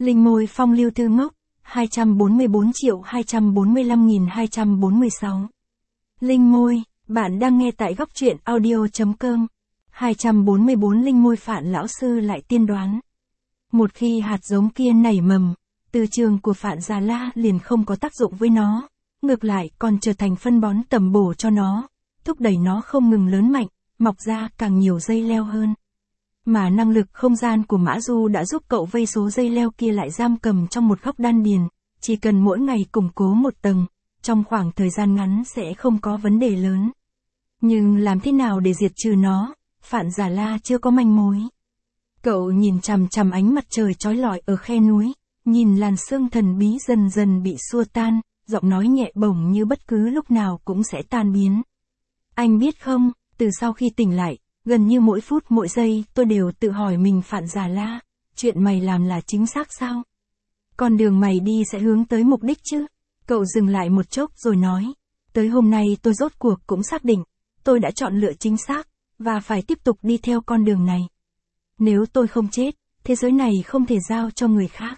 Linh môi phong lưu thư ngốc, 244.245.246. Linh môi, bạn đang nghe tại góc truyện audio.com. 244 Linh môi Phạn lão sư lại tiên đoán. Một khi hạt giống kia nảy mầm, từ trường của Phạn Già La liền không có tác dụng với nó, ngược lại còn trở thành phân bón tầm bổ cho nó, thúc đẩy nó không ngừng lớn mạnh, mọc ra càng nhiều dây leo hơn. Mà năng lực không gian của Mã Du đã giúp cậu vây số dây leo kia lại giam cầm trong một góc đan điền, chỉ cần mỗi ngày củng cố một tầng, trong khoảng thời gian ngắn sẽ không có vấn đề lớn. Nhưng làm thế nào để diệt trừ nó, Phạn Già La chưa có manh mối. Cậu nhìn chằm chằm ánh mặt trời chói lọi ở khe núi, nhìn làn sương thần bí dần dần bị xua tan, giọng nói nhẹ bổng như bất cứ lúc nào cũng sẽ tan biến. Anh biết không, từ sau khi tỉnh lại, gần như mỗi phút mỗi giây tôi đều tự hỏi mình Phạn Già La, chuyện mày làm là chính xác sao? Con đường mày đi sẽ hướng tới mục đích chứ? Cậu dừng lại một chốc rồi nói, tới hôm nay tôi rốt cuộc cũng xác định, tôi đã chọn lựa chính xác, và phải tiếp tục đi theo con đường này. Nếu tôi không chết, thế giới này không thể giao cho người khác.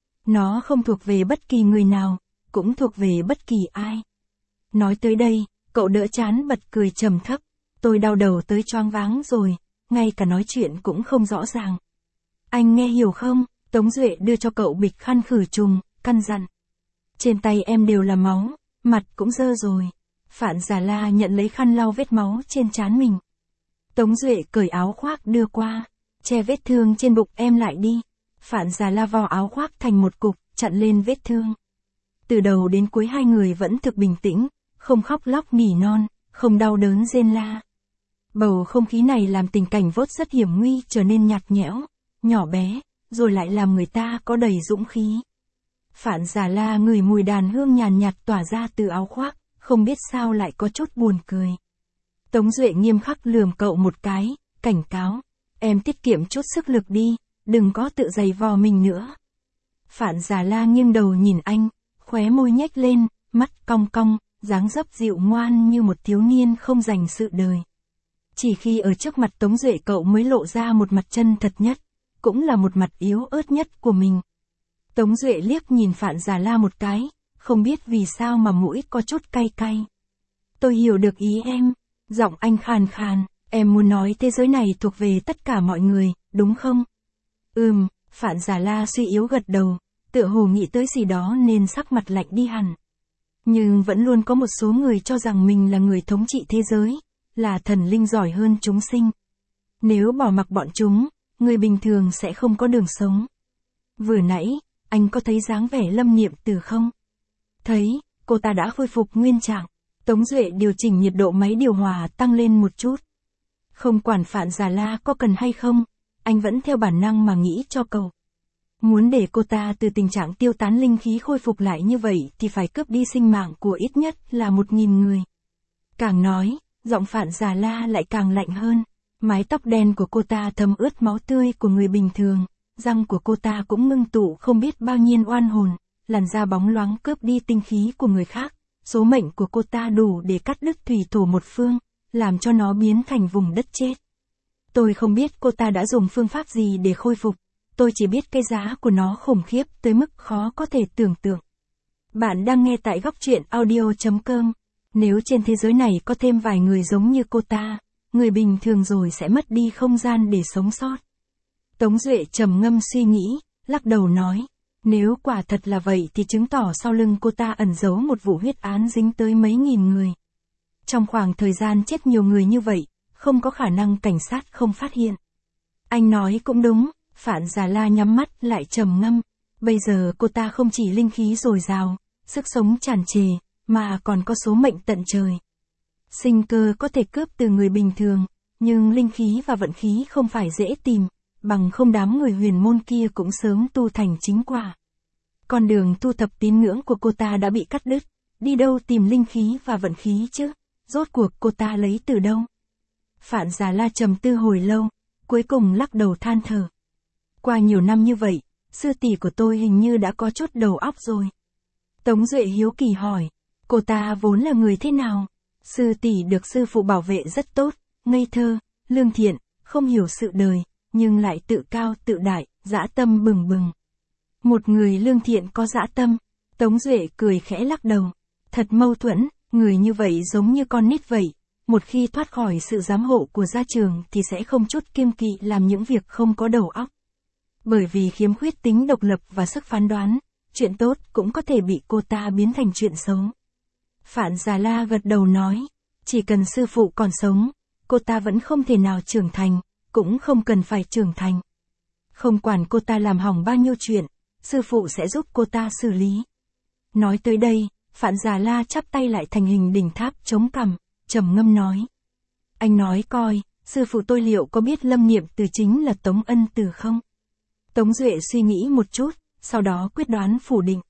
Nó không thuộc về bất kỳ người nào, cũng thuộc về bất kỳ ai. Nói tới đây, cậu đỡ chán bật cười trầm thấp, tôi đau đầu tới choáng váng rồi, ngay cả nói chuyện cũng không rõ ràng. Anh nghe hiểu không? Tống Duệ đưa cho cậu bịch khăn khử trùng, căn dặn. Trên tay em đều là máu, mặt cũng dơ rồi. Phạn Già La nhận lấy khăn lau vết máu trên trán mình. Tống Duệ cởi áo khoác đưa qua, che vết thương trên bụng em lại đi. Phạn Già La vò áo khoác thành một cục, chặn lên vết thương. Từ đầu đến cuối hai người vẫn thực bình tĩnh, không khóc lóc nỉ non, không đau đớn rên la. Bầu không khí này làm tình cảnh vốn rất hiểm nguy trở nên nhạt nhẽo, nhỏ bé, rồi lại làm người ta có đầy dũng khí. Phạn Già La ngửi mùi đàn hương nhàn nhạt tỏa ra từ áo khoác, không biết sao lại có chút buồn cười. Tống Duệ nghiêm khắc lườm cậu một cái, cảnh cáo, em tiết kiệm chút sức lực đi, đừng có tự giày vò mình nữa. Phạn Già La nghiêng đầu nhìn anh, khóe môi nhếch lên, mắt cong cong, dáng dấp dịu ngoan như một thiếu niên không dành sự đời. Chỉ khi ở trước mặt Tống Duệ cậu mới lộ ra một mặt chân thật nhất, cũng là một mặt yếu ớt nhất của mình. Tống Duệ liếc nhìn Phạn Già La một cái, không biết vì sao mà mũi có chút cay cay. Tôi hiểu được ý em, giọng anh khàn khàn, em muốn nói thế giới này thuộc về tất cả mọi người, đúng không? Phạn Già La suy yếu gật đầu, tựa hồ nghĩ tới gì đó nên sắc mặt lạnh đi hẳn. Nhưng vẫn luôn có một số người cho rằng mình là người thống trị thế giới, là thần linh giỏi hơn chúng sinh. Nếu bỏ mặc bọn chúng, người bình thường sẽ không có đường sống. Vừa nãy, anh có thấy dáng vẻ Lâm Niệm Từ không? Thấy, cô ta đã khôi phục nguyên trạng. Tống Duệ điều chỉnh nhiệt độ máy điều hòa tăng lên một chút. Không quản Phạn Già La có cần hay không, anh vẫn theo bản năng mà nghĩ cho cậu. Muốn để cô ta từ tình trạng tiêu tán linh khí khôi phục lại như vậy thì phải cướp đi sinh mạng của ít nhất là 1.000 người. Càng nói, giọng Phạn Già La lại càng lạnh hơn. Mái tóc đen của cô ta thấm ướt máu tươi của người bình thường, răng của cô ta cũng ngưng tụ không biết bao nhiêu oan hồn, làn da bóng loáng cướp đi tinh khí của người khác. Số mệnh của cô ta đủ để cắt đứt thủy thổ một phương, làm cho nó biến thành vùng đất chết. Tôi không biết cô ta đã dùng phương pháp gì để khôi phục, tôi chỉ biết cái giá của nó khủng khiếp tới mức khó có thể tưởng tượng. Bạn đang nghe tại góc truyện audio.com. Nếu trên thế giới này có thêm vài người giống như cô ta, người bình thường rồi sẽ mất đi không gian để sống sót. Tống Duệ trầm ngâm suy nghĩ, lắc đầu nói, nếu quả thật là vậy thì chứng tỏ sau lưng cô ta ẩn giấu một vụ huyết án dính tới mấy nghìn người. Trong khoảng thời gian chết nhiều người như vậy, không có khả năng cảnh sát không phát hiện. Anh nói cũng đúng, Phạn Già La nhắm mắt lại trầm ngâm. Bây giờ cô ta không chỉ linh khí dồi dào, sức sống tràn trề, mà còn có số mệnh tận trời. Sinh cơ có thể cướp từ người bình thường, nhưng linh khí và vận khí không phải dễ tìm, bằng không đám người huyền môn kia cũng sớm tu thành chính quả. Con đường tu thập tín ngưỡng của cô ta đã bị cắt đứt, đi đâu tìm linh khí và vận khí chứ, rốt cuộc cô ta lấy từ đâu? Phạn Già La trầm tư hồi lâu, cuối cùng lắc đầu than thở. Qua nhiều năm như vậy, sư tỷ của tôi hình như đã có chút đầu óc rồi. Tống Duệ hiếu kỳ hỏi, cô ta vốn là người thế nào? Sư tỷ được sư phụ bảo vệ rất tốt, ngây thơ, lương thiện, không hiểu sự đời, nhưng lại tự cao tự đại, dã tâm bừng bừng. Một người lương thiện có dã tâm. Tống Duệ cười khẽ lắc đầu. Thật mâu thuẫn, người như vậy giống như con nít vậy. Một khi thoát khỏi sự giám hộ của gia trường thì sẽ không chút kiêng kỵ làm những việc không có đầu óc. Bởi vì khiếm khuyết tính độc lập và sức phán đoán, chuyện tốt cũng có thể bị cô ta biến thành chuyện xấu. Phạn Già La gật đầu nói, chỉ cần sư phụ còn sống, cô ta vẫn không thể nào trưởng thành, cũng không cần phải trưởng thành. Không quản cô ta làm hỏng bao nhiêu chuyện, sư phụ sẽ giúp cô ta xử lý. Nói tới đây, Phạn Già La chắp tay lại thành hình đỉnh tháp chống cằm, trầm ngâm nói. Anh nói coi, sư phụ tôi liệu có biết Lâm Niệm Từ chính là Tống Ân Từ không? Tống Duệ suy nghĩ một chút, sau đó quyết đoán phủ định.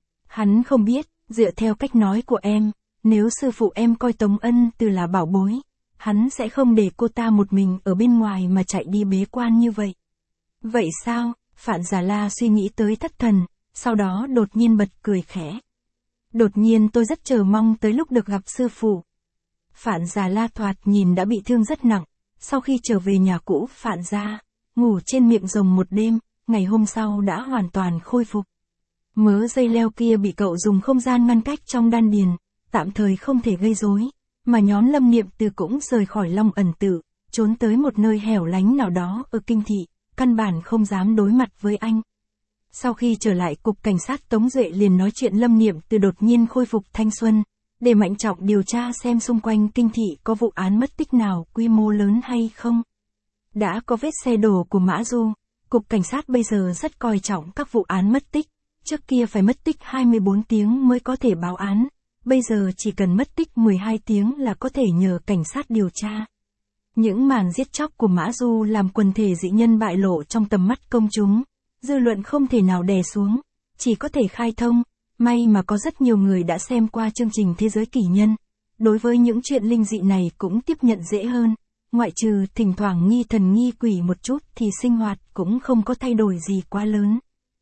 Hắn không biết, dựa theo cách nói của em, nếu sư phụ em coi Tống Ân Từ là bảo bối, hắn sẽ không để cô ta một mình ở bên ngoài mà chạy đi bế quan như vậy. Vậy sao? Phạn Già La suy nghĩ tới thất thần, sau đó đột nhiên bật cười khẽ. Đột nhiên tôi rất chờ mong tới lúc được gặp sư phụ. Phạn Già La thoạt nhìn đã bị thương rất nặng, sau khi trở về nhà cũ Phạn gia, ngủ trên miệng rồng một đêm, ngày hôm sau đã hoàn toàn khôi phục. Mớ dây leo kia bị cậu dùng không gian ngăn cách trong đan điền, tạm thời không thể gây rối, mà nhóm Lâm Niệm Từ cũng rời khỏi Long Ẩn Tự, trốn tới một nơi hẻo lánh nào đó ở kinh thị, căn bản không dám đối mặt với anh. Sau khi trở lại cục cảnh sát Tống Duệ liền nói chuyện Lâm Niệm Từ đột nhiên khôi phục thanh xuân, để Mạnh Trọng điều tra xem xung quanh kinh thị có vụ án mất tích nào quy mô lớn hay không. Đã có vết xe đổ của Mã Du, cục cảnh sát bây giờ rất coi trọng các vụ án mất tích, trước kia phải mất tích 24 tiếng mới có thể báo án, bây giờ chỉ cần mất tích 12 tiếng là có thể nhờ cảnh sát điều tra. Những màn giết chóc của Mã Du làm quần thể dị nhân bại lộ trong tầm mắt công chúng, dư luận không thể nào đè xuống, chỉ có thể khai thông, may mà có rất nhiều người đã xem qua chương trình Thế giới kỳ nhân, đối với những chuyện linh dị này cũng tiếp nhận dễ hơn, ngoại trừ thỉnh thoảng nghi thần nghi quỷ một chút thì sinh hoạt cũng không có thay đổi gì quá lớn.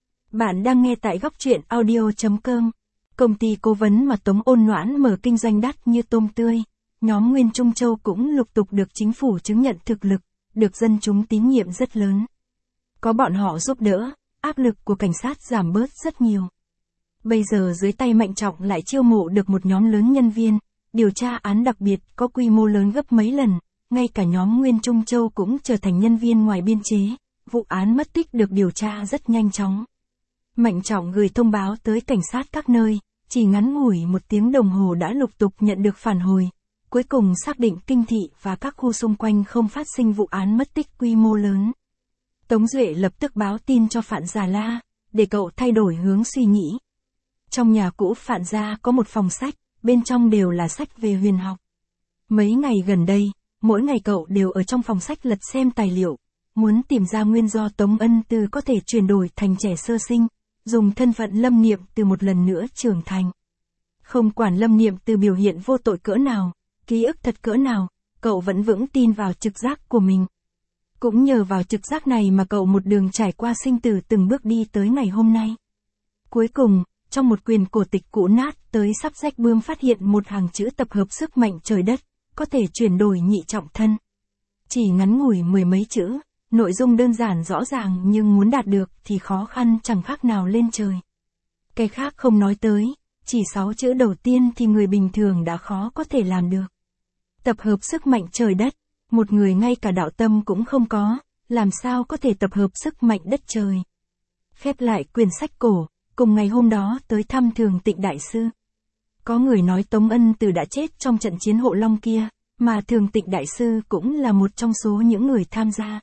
Bạn đang nghe tại góc truyện audio.com. Công ty cố vấn mà Tống Ôn Noãn mở kinh doanh đắt như tôm tươi, nhóm Nguyên Trung Châu cũng lục tục được chính phủ chứng nhận thực lực, được dân chúng tín nhiệm rất lớn. Có bọn họ giúp đỡ, áp lực của cảnh sát giảm bớt rất nhiều. Bây giờ dưới tay Mạnh Trọng lại chiêu mộ được một nhóm lớn nhân viên, điều tra án đặc biệt có quy mô lớn gấp mấy lần, ngay cả nhóm Nguyên Trung Châu cũng trở thành nhân viên ngoài biên chế, vụ án mất tích được điều tra rất nhanh chóng. Mạnh Trọng gửi thông báo tới cảnh sát các nơi, chỉ ngắn ngủi 1 tiếng đồng hồ đã lục tục nhận được phản hồi, cuối cùng xác định kinh thị và các khu xung quanh không phát sinh vụ án mất tích quy mô lớn. Tống Duệ lập tức báo tin cho Phạn Già La, để cậu thay đổi hướng suy nghĩ. Trong nhà cũ Phạn gia có một phòng sách, bên trong đều là sách về huyền học. Mấy ngày gần đây, mỗi ngày cậu đều ở trong phòng sách lật xem tài liệu, muốn tìm ra nguyên do Tống Ân Từ có thể chuyển đổi thành trẻ sơ sinh, dùng thân phận Lâm Niệm Từ một lần nữa trưởng thành. Không quản Lâm Niệm Từ biểu hiện vô tội cỡ nào, ký ức thật cỡ nào, cậu vẫn vững tin vào trực giác của mình. Cũng nhờ vào trực giác này mà cậu một đường trải qua sinh tử từng bước đi tới ngày hôm nay. Cuối cùng, trong một quyển cổ tịch cũ nát tới sắp rách bươm phát hiện một hàng chữ tập hợp sức mạnh trời đất, có thể chuyển đổi nhị trọng thân. Chỉ ngắn ngủi 10 mấy chữ, nội dung đơn giản rõ ràng nhưng muốn đạt được thì khó khăn chẳng khác nào lên trời. Cái khác không nói tới, chỉ 6 chữ đầu tiên thì người bình thường đã khó có thể làm được. Tập hợp sức mạnh trời đất, một người ngay cả đạo tâm cũng không có, làm sao có thể tập hợp sức mạnh đất trời. Khép lại quyển sách cổ, cùng ngày hôm đó tới thăm Thường Tịnh Đại Sư. Có người nói Tống Ân Từ đã chết trong trận chiến Hộ Long kia, mà Thường Tịnh Đại Sư cũng là một trong số những người tham gia.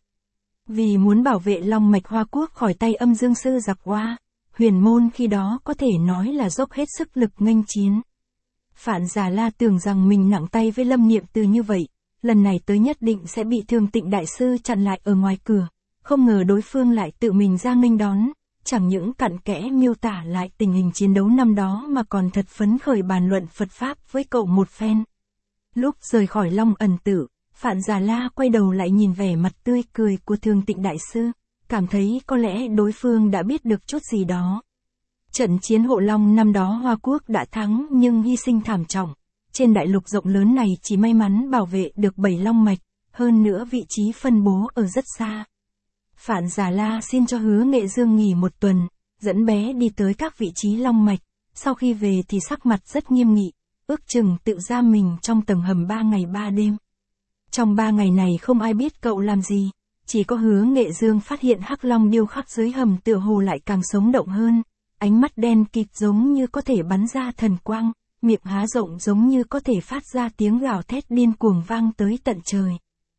Vì muốn bảo vệ Long Mạch Hoa Quốc khỏi tay Âm Dương Sư giặc Hoa, Huyền Môn khi đó có thể nói là dốc hết sức lực nghênh chiến. Phạn Già La tưởng rằng mình nặng tay với Lâm Niệm Từ như vậy, lần này tới nhất định sẽ bị Thường Tịnh Đại Sư chặn lại ở ngoài cửa, không ngờ đối phương lại tự mình ra nghênh đón, chẳng những cặn kẽ miêu tả lại tình hình chiến đấu năm đó mà còn thật phấn khởi bàn luận Phật Pháp với cậu một phen. Lúc rời khỏi Long Ẩn Tự, Phạn Già La quay đầu lại nhìn vẻ mặt tươi cười của Thường Tịnh Đại Sư, cảm thấy có lẽ đối phương đã biết được chút gì đó. Trận chiến Hộ Long năm đó Hoa Quốc đã thắng nhưng hy sinh thảm trọng. Trên đại lục rộng lớn này chỉ may mắn bảo vệ được 7 long mạch, hơn nữa vị trí phân bố ở rất xa. Phạn Già La xin cho Hứa Nghệ Dương nghỉ 1 tuần, dẫn bé đi tới các vị trí long mạch, sau khi về thì sắc mặt rất nghiêm nghị, ước chừng tự giam mình trong tầng hầm 3 ngày 3 đêm. Trong 3 ngày này không ai biết cậu làm gì, chỉ có Hứa Nghệ Dương phát hiện hắc long điêu khắc dưới hầm tựa hồ lại càng sống động hơn, ánh mắt đen kịt giống như có thể bắn ra thần quang, miệng há rộng giống như có thể phát ra tiếng gào thét điên cuồng vang tới tận trời.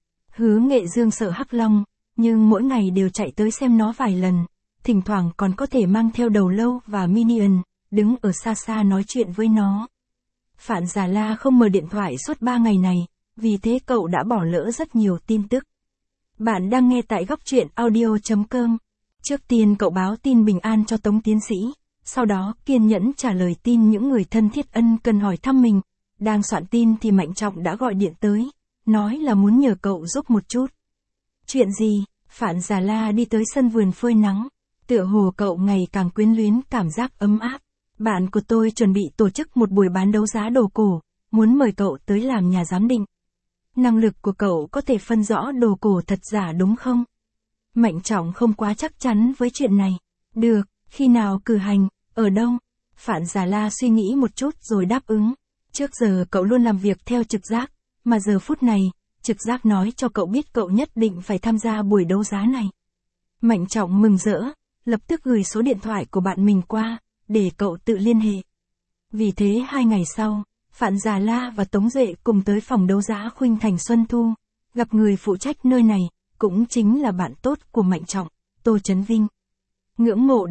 Hứa Nghệ Dương sợ hắc long, nhưng mỗi ngày đều chạy tới xem nó vài lần, thỉnh thoảng còn có thể mang theo đầu lâu và minion, đứng ở xa xa nói chuyện với nó. Phạn Già La không mở điện thoại suốt 3 ngày này, vì thế cậu đã bỏ lỡ rất nhiều tin tức. Bạn đang nghe tại góc truyện audio.com. Trước tiên cậu báo tin bình an cho Tống tiến sĩ, sau đó kiên nhẫn trả lời tin những người thân thiết ân cần hỏi thăm mình. Đang soạn tin thì Mạnh Trọng đã gọi điện tới, nói là muốn nhờ cậu giúp một chút. Chuyện gì? Phạn Già La đi tới sân vườn phơi nắng, tựa hồ cậu ngày càng quyến luyến cảm giác ấm áp. Bạn của tôi chuẩn bị tổ chức một buổi bán đấu giá đồ cổ, muốn mời cậu tới làm nhà giám định. Năng lực của cậu có thể phân rõ đồ cổ thật giả đúng không? Mạnh Trọng không quá chắc chắn với chuyện này. Được, khi nào cử hành, ở đâu? Phạn Già La suy nghĩ một chút rồi đáp ứng. Trước giờ cậu luôn làm việc theo trực giác, mà giờ phút này, trực giác nói cho cậu biết cậu nhất định phải tham gia buổi đấu giá này. Mạnh Trọng mừng rỡ, lập tức gửi số điện thoại của bạn mình qua, để cậu tự liên hệ. Vì thế 2 ngày sau, Phạn Già La và Tống Duệ cùng tới phòng đấu giá Khuynh Thành Xuân Thu, gặp người phụ trách nơi này, cũng chính là bạn tốt của Mạnh Trọng, Tô Chấn Vinh. Ngưỡng mộ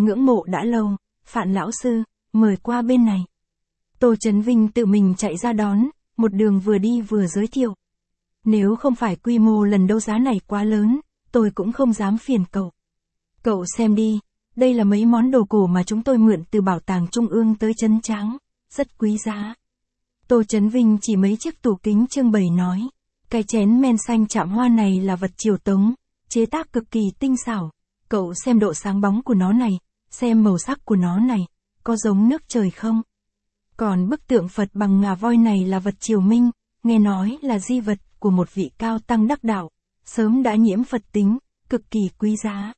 đã lâu, Phạn lão sư, mời qua bên này. Tô Chấn Vinh tự mình chạy ra đón, một đường vừa đi vừa giới thiệu. Nếu không phải quy mô lần đấu giá này quá lớn, tôi cũng không dám phiền cậu. Cậu xem đi, đây là mấy món đồ cổ mà chúng tôi mượn từ bảo tàng trung ương tới Trấn Tráng, rất quý giá. Tô Chấn Vinh chỉ mấy chiếc tủ kính trưng bày nói, cái chén men xanh chạm hoa này là vật Triều Tống, chế tác cực kỳ tinh xảo. Cậu xem độ sáng bóng của nó này, xem màu sắc của nó này, có giống nước trời không? Còn bức tượng Phật bằng ngà voi này là vật Triều Minh, nghe nói là di vật của một vị cao tăng đắc đạo, sớm đã nhiễm Phật tính, cực kỳ quý giá.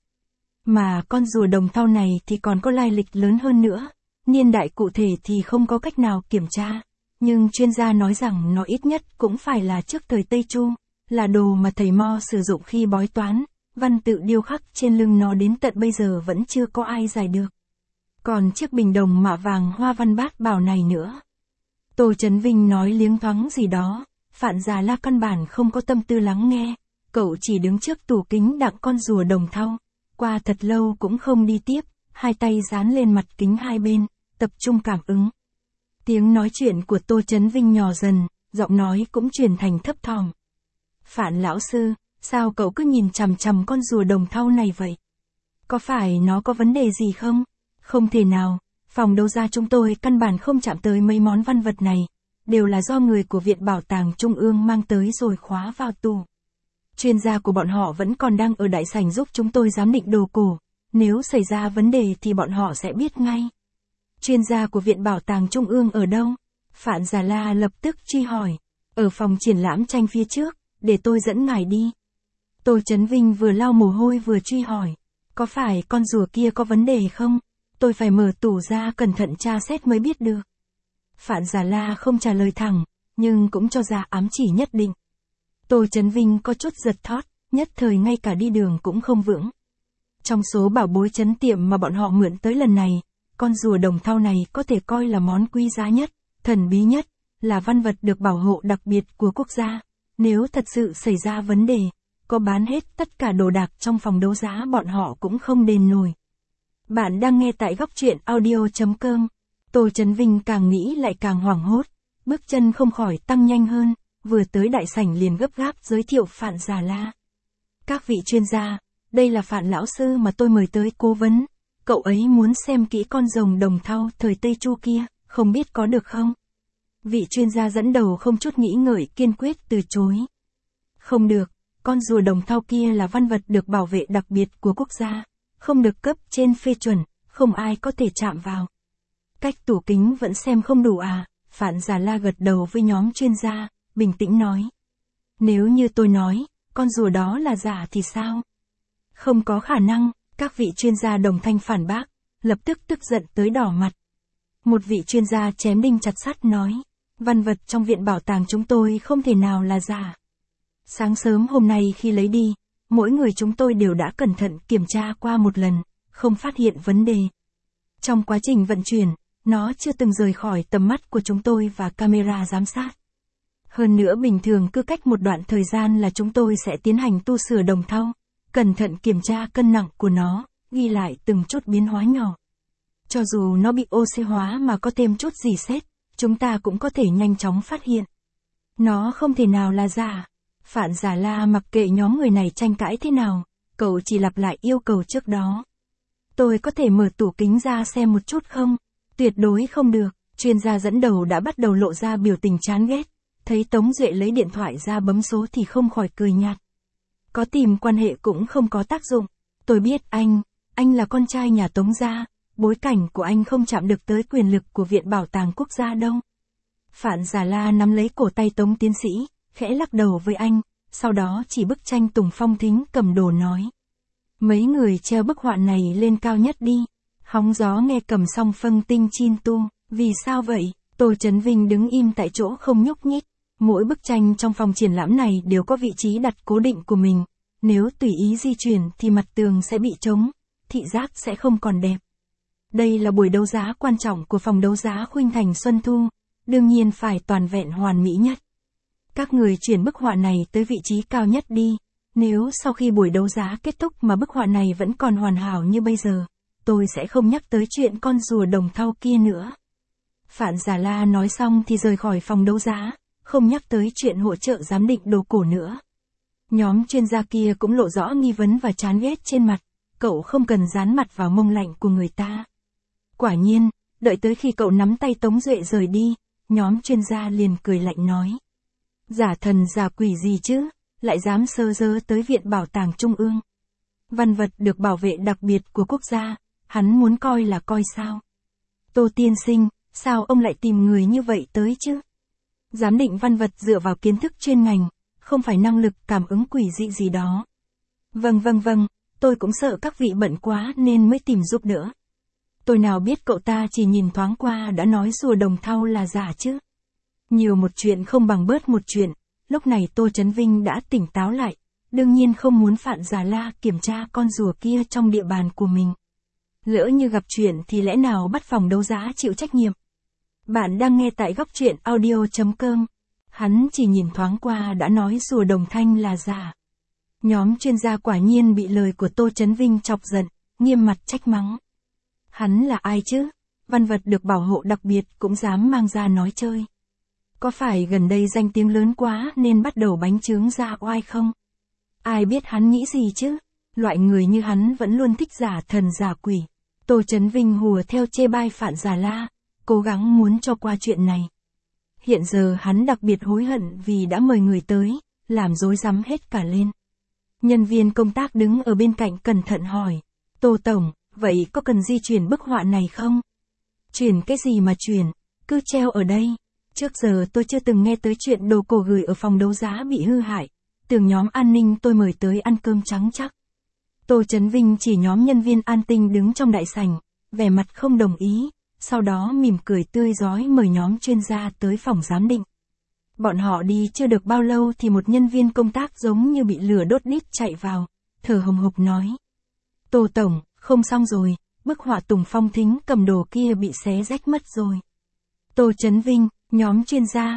Mà con rùa đồng thau này thì còn có lai lịch lớn hơn nữa, niên đại cụ thể thì không có cách nào kiểm tra, nhưng chuyên gia nói rằng nó ít nhất cũng phải là trước thời Tây Chu, là đồ mà thầy Mo sử dụng khi bói toán, văn tự điêu khắc trên lưng nó đến tận bây giờ vẫn chưa có ai giải được. Còn chiếc bình đồng mạ vàng hoa văn bát bảo này nữa. Tô Chấn Vinh nói liếng thoáng gì đó, Phạn Già La căn bản không có tâm tư lắng nghe, cậu chỉ đứng trước tủ kính đặng con rùa đồng thau, qua thật lâu cũng không đi tiếp, hai tay dán lên mặt kính hai bên, tập trung cảm ứng. Tiếng nói chuyện của Tô Chấn Vinh nhỏ dần, giọng nói cũng chuyển thành thấp thỏm. Phạn lão sư, sao cậu cứ nhìn chằm chằm con rùa đồng thau này vậy? Có phải nó có vấn đề gì không? Không thể nào, phòng đấu giá chúng tôi căn bản không chạm tới mấy món văn vật này, đều là do người của Viện Bảo tàng Trung ương mang tới rồi khóa vào tủ. Chuyên gia của bọn họ vẫn còn đang ở đại sảnh giúp chúng tôi giám định đồ cổ, nếu xảy ra vấn đề thì bọn họ sẽ biết ngay. Chuyên gia của Viện Bảo tàng Trung ương ở đâu? Phạn Già La lập tức truy hỏi. Ở phòng triển lãm tranh phía trước, để tôi dẫn ngài đi. Tô Chấn Vinh vừa lau mồ hôi vừa truy hỏi. Có phải con rùa kia có vấn đề không? Tôi phải mở tủ ra cẩn thận tra xét mới biết được. Phạn Già La không trả lời thẳng, nhưng cũng cho ra ám chỉ nhất định. Tô Chấn Vinh có chút giật thót, nhất thời ngay cả đi đường cũng không vững. Trong số bảo bối trấn tiệm mà bọn họ mượn tới lần này, con rùa đồng thau này có thể coi là món quý giá nhất, thần bí nhất, là văn vật được bảo hộ đặc biệt của quốc gia. Nếu thật sự xảy ra vấn đề, có bán hết tất cả đồ đạc trong phòng đấu giá bọn họ cũng không đền nổi. Bạn đang nghe tại góc truyện audio.com. Tô Chấn Vinh càng nghĩ lại càng hoảng hốt, bước chân không khỏi tăng nhanh hơn, vừa tới đại sảnh liền gấp gáp giới thiệu Phạn Già La. Các vị chuyên gia, đây là Phạn lão sư mà tôi mời tới cố vấn, cậu ấy muốn xem kỹ con rồng đồng thau thời Tây Chu kia, không biết có được không? Vị chuyên gia dẫn đầu không chút nghĩ ngợi kiên quyết từ chối. Không được, con rùa đồng thau kia là văn vật được bảo vệ đặc biệt của quốc gia, không được cấp trên phê chuẩn, không ai có thể chạm vào. Cách tủ kính vẫn xem không đủ à? Phạn Già La gật đầu với nhóm chuyên gia, bình tĩnh nói. Nếu như tôi nói, con rùa đó là giả thì sao? Không có khả năng, các vị chuyên gia đồng thanh phản bác, lập tức tức giận tới đỏ mặt. Một vị chuyên gia chém đinh chặt sắt nói, văn vật trong viện bảo tàng chúng tôi không thể nào là giả. Sáng sớm hôm nay khi lấy đi, mỗi người chúng tôi đều đã cẩn thận kiểm tra qua một lần, không phát hiện vấn đề. Trong quá trình vận chuyển, nó chưa từng rời khỏi tầm mắt của chúng tôi và camera giám sát. Hơn nữa bình thường cứ cách một đoạn thời gian là chúng tôi sẽ tiến hành tu sửa đồng thau, cẩn thận kiểm tra cân nặng của nó, ghi lại từng chút biến hóa nhỏ. Cho dù nó bị oxy hóa mà có thêm chút gì sét, chúng ta cũng có thể nhanh chóng phát hiện. Nó không thể nào là giả. Phạn Già La mặc kệ nhóm người này tranh cãi thế nào, cậu chỉ lặp lại yêu cầu trước đó. Tôi có thể mở tủ kính ra xem một chút không? Tuyệt đối không được. Chuyên gia dẫn đầu đã bắt đầu lộ ra biểu tình chán ghét. Thấy Tống Duệ lấy điện thoại ra bấm số thì không khỏi cười nhạt. Có tìm quan hệ cũng không có tác dụng. Tôi biết anh là con trai nhà Tống gia, bối cảnh của anh không chạm được tới quyền lực của Viện Bảo tàng Quốc gia đâu. Phạn Già La nắm lấy cổ tay Tống tiến sĩ, khẽ lắc đầu với anh, sau đó chỉ bức tranh Tùng Phong Thính cầm đồ nói. Mấy người treo bức họa này lên cao nhất đi. Hóng gió nghe cầm song phân tinh chin tu. Vì sao vậy? Tô Chấn Vinh đứng im tại chỗ không nhúc nhích. Mỗi bức tranh trong phòng triển lãm này đều có vị trí đặt cố định của mình. Nếu tùy ý di chuyển thì mặt tường sẽ bị trống, thị giác sẽ không còn đẹp. Đây là buổi đấu giá quan trọng của phòng đấu giá Khuynh Thành Xuân Thu, đương nhiên phải toàn vẹn hoàn mỹ nhất. Các người chuyển bức họa này tới vị trí cao nhất đi. Nếu sau khi buổi đấu giá kết thúc mà bức họa này vẫn còn hoàn hảo như bây giờ, tôi sẽ không nhắc tới chuyện con rùa đồng thau kia nữa. Phạn Già La nói xong thì rời khỏi phòng đấu giá, không nhắc tới chuyện hỗ trợ giám định đồ cổ nữa. Nhóm chuyên gia kia cũng lộ rõ nghi vấn và chán ghét trên mặt, cậu không cần dán mặt vào mông lạnh của người ta. Quả nhiên, đợi tới khi cậu nắm tay Tống Duệ rời đi, nhóm chuyên gia liền cười lạnh nói. Giả thần giả quỷ gì chứ, lại dám sơ dớ tới Viện Bảo tàng Trung ương. Văn vật được bảo vệ đặc biệt của quốc gia, hắn muốn coi là coi sao. Tô tiên sinh, sao ông lại tìm người như vậy tới chứ? Giám định văn vật dựa vào kiến thức chuyên ngành, không phải năng lực cảm ứng quỷ dị gì đó. Vâng, tôi cũng sợ các vị bận quá nên mới tìm giúp đỡ. Tôi nào biết cậu ta chỉ nhìn thoáng qua đã nói rùa đồng thau là giả chứ. Nhiều một chuyện không bằng bớt một chuyện, lúc này Tô Chấn Vinh đã tỉnh táo lại, đương nhiên không muốn Phạn Già La kiểm tra con rùa kia trong địa bàn của mình. Lỡ như gặp chuyện thì lẽ nào bắt phòng đấu giá chịu trách nhiệm. Bạn đang nghe tại góc truyện audio.com. Hắn chỉ nhìn thoáng qua đã nói rùa đồng thanh là giả. Nhóm chuyên gia quả nhiên bị lời của Tô Chấn Vinh chọc giận, nghiêm mặt trách mắng. Hắn là ai chứ? Văn vật được bảo hộ đặc biệt cũng dám mang ra nói chơi. Có phải gần đây danh tiếng lớn quá nên bắt đầu bánh chướng ra oai không? Ai biết hắn nghĩ gì chứ? Loại người như hắn vẫn luôn thích giả thần giả quỷ. Tô Chấn Vinh hùa theo chê bai Phạn Già La, cố gắng muốn cho qua chuyện này. Hiện giờ hắn đặc biệt hối hận vì đã mời người tới, làm rối rắm hết cả lên. Nhân viên công tác đứng ở bên cạnh cẩn thận hỏi. Tô Tổng, vậy có cần di chuyển bức họa này không? Chuyển cái gì mà chuyển, cứ treo ở đây. Trước giờ tôi chưa từng nghe tới chuyện đồ cổ gửi ở phòng đấu giá bị hư hại. Tưởng nhóm an ninh tôi mời tới ăn cơm trắng chắc. Tô Chấn Vinh chỉ nhóm nhân viên an tinh đứng trong đại sảnh, vẻ mặt không đồng ý, sau đó mỉm cười tươi rói mời nhóm chuyên gia tới phòng giám định. Bọn họ đi chưa được bao lâu thì một nhân viên công tác giống như bị lửa đốt đít chạy vào, thở hồng hộc nói. Tô Tổng, không xong rồi, bức họa Tùng Phong Thính cầm đồ kia bị xé rách mất rồi. Tô Chấn Vinh, nhóm chuyên gia,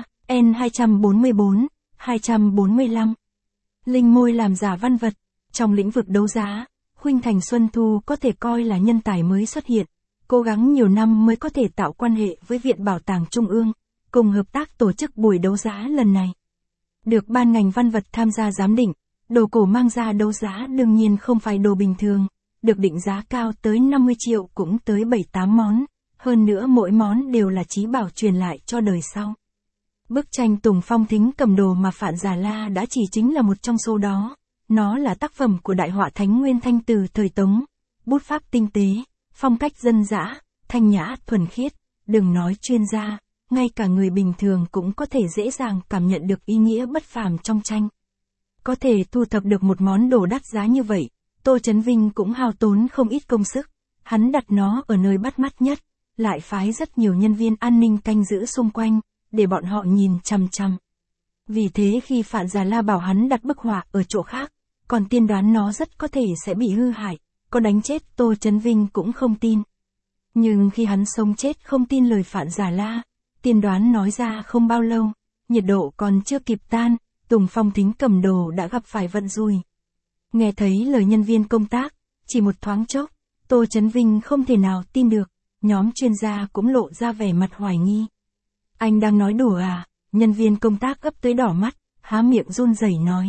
N244, 245. Linh môi làm giả văn vật. Trong lĩnh vực đấu giá, Khuynh Thành Xuân Thu có thể coi là nhân tài mới xuất hiện, cố gắng nhiều năm mới có thể tạo quan hệ với Viện Bảo tàng Trung ương, cùng hợp tác tổ chức buổi đấu giá lần này. Được ban ngành văn vật tham gia giám định, đồ cổ mang ra đấu giá đương nhiên không phải đồ bình thường, được định giá cao tới 50 triệu cũng tới 7-8 món, hơn nữa mỗi món đều là chí bảo truyền lại cho đời sau. Bức tranh Tùng Phong Thính cầm đồ mà Phạn Già La đã chỉ chính là một trong số đó. Nó là tác phẩm của đại họa Thánh Nguyên Thanh từ thời Tống, bút pháp tinh tế, phong cách dân dã, thanh nhã, thuần khiết, đừng nói chuyên gia, ngay cả người bình thường cũng có thể dễ dàng cảm nhận được ý nghĩa bất phàm trong tranh. Có thể thu thập được một món đồ đắt giá như vậy, Tô Chấn Vinh cũng hao tốn không ít công sức, hắn đặt nó ở nơi bắt mắt nhất, lại phái rất nhiều nhân viên an ninh canh giữ xung quanh, để bọn họ nhìn chằm chằm. Vì thế khi Phạn Già La bảo hắn đặt bức họa ở chỗ khác, còn tiên đoán nó rất có thể sẽ bị hư hại, có đánh chết Tô Chấn Vinh cũng không tin. Nhưng khi hắn sống chết không tin lời Phạn Già La, tiên đoán nói ra không bao lâu, nhiệt độ còn chưa kịp tan, Tùng Phong Thính cầm đồ đã gặp phải vận rủi. Nghe thấy lời nhân viên công tác, chỉ một thoáng chốc, Tô Chấn Vinh không thể nào tin được, nhóm chuyên gia cũng lộ ra vẻ mặt hoài nghi. Anh đang nói đùa à? Nhân viên công tác gấp tới đỏ mắt, há miệng run rẩy nói.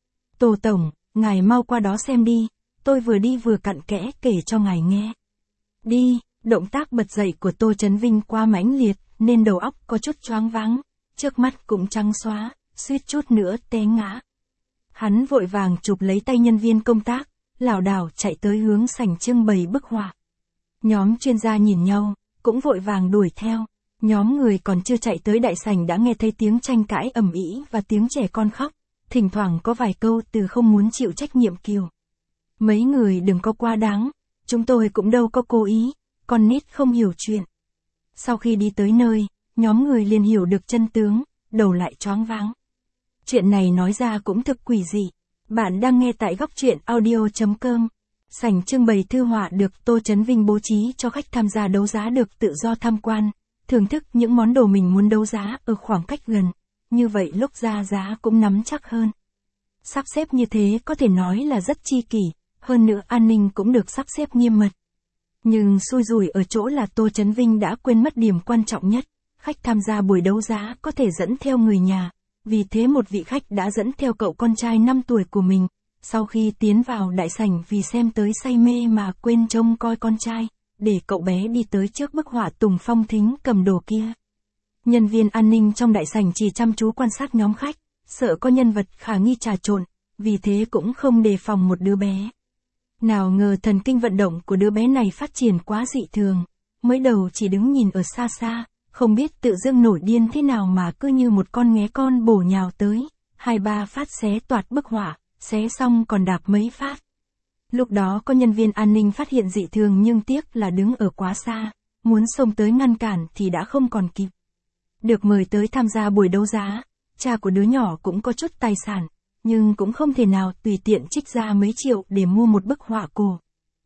Tô Tổng, ngài mau qua đó xem đi, tôi vừa đi vừa cặn kẽ kể cho ngài nghe. Đi, động tác bật dậy của Tô Chấn Vinh quá mãnh liệt, nên đầu óc có chút choáng váng, trước mắt cũng trắng xóa, suýt chút nữa té ngã. Hắn vội vàng chụp lấy tay nhân viên công tác, lảo đảo chạy tới hướng sảnh trưng bày bức họa. Nhóm chuyên gia nhìn nhau, cũng vội vàng đuổi theo. Nhóm người còn chưa chạy tới đại sảnh đã nghe thấy tiếng tranh cãi ầm ĩ và tiếng trẻ con khóc, thỉnh thoảng có vài câu từ không muốn chịu trách nhiệm kiểu. Mấy người đừng có quá đáng, chúng tôi cũng đâu có cố ý, con nít không hiểu chuyện. Sau khi đi tới nơi, nhóm người liền hiểu được chân tướng, đầu lại choáng váng. Chuyện này nói ra cũng thực quỷ dị. Bạn đang nghe tại góc truyện audio.com. Sảnh trưng bày thư họa được Tô Chấn Vinh bố trí cho khách tham gia đấu giá được tự do tham quan, thưởng thức những món đồ mình muốn đấu giá ở khoảng cách gần, như vậy lúc ra giá cũng nắm chắc hơn. Sắp xếp như thế có thể nói là rất chi kỷ, hơn nữa an ninh cũng được sắp xếp nghiêm mật. Nhưng xui rủi ở chỗ là Tô Chấn Vinh đã quên mất điểm quan trọng nhất, khách tham gia buổi đấu giá có thể dẫn theo người nhà, vì thế một vị khách đã dẫn theo cậu con trai 5 tuổi của mình, sau khi tiến vào đại sảnh vì xem tới say mê mà quên trông coi con trai, để cậu bé đi tới trước bức họa Tùng Phong Thính cầm đồ kia. Nhân viên an ninh trong đại sảnh chỉ chăm chú quan sát nhóm khách, sợ có nhân vật khả nghi trà trộn, vì thế cũng không đề phòng một đứa bé. Nào ngờ thần kinh vận động của đứa bé này phát triển quá dị thường, mới đầu chỉ đứng nhìn ở xa xa, không biết tự dưng nổi điên thế nào mà cứ như một con nghé con bổ nhào tới, 2-3 phát xé toạc bức họa, xé xong còn đạp mấy phát. Lúc đó có nhân viên an ninh phát hiện dị thường nhưng tiếc là đứng ở quá xa, muốn xông tới ngăn cản thì đã không còn kịp. Được mời tới tham gia buổi đấu giá, cha của đứa nhỏ cũng có chút tài sản, nhưng cũng không thể nào tùy tiện trích ra mấy triệu để mua một bức họa cổ.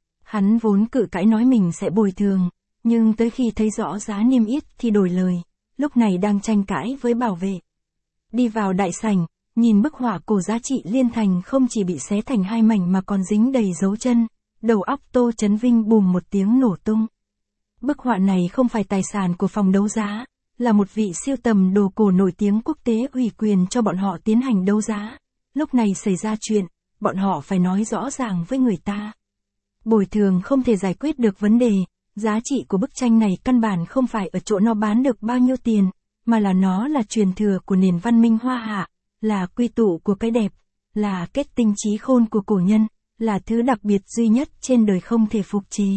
Hắn vốn cự cãi nói mình sẽ bồi thường, nhưng tới khi thấy rõ giá niêm yết thì đổi lời, lúc này đang tranh cãi với bảo vệ. Đi vào đại sảnh, nhìn bức họa cổ giá trị liên thành không chỉ bị xé thành 2 mảnh mà còn dính đầy dấu chân, đầu óc Tô Chấn Vinh bùm một tiếng nổ tung. Bức họa này không phải tài sản của phòng đấu giá, là một vị siêu tầm đồ cổ nổi tiếng quốc tế ủy quyền cho bọn họ tiến hành đấu giá. Lúc này xảy ra chuyện, bọn họ phải nói rõ ràng với người ta. Bồi thường không thể giải quyết được vấn đề, giá trị của bức tranh này căn bản không phải ở chỗ nó bán được bao nhiêu tiền, mà là nó là truyền thừa của nền văn minh Hoa Hạ, là quy tụ của cái đẹp, là kết tinh trí khôn của cổ nhân, là thứ đặc biệt duy nhất trên đời không thể phục chế.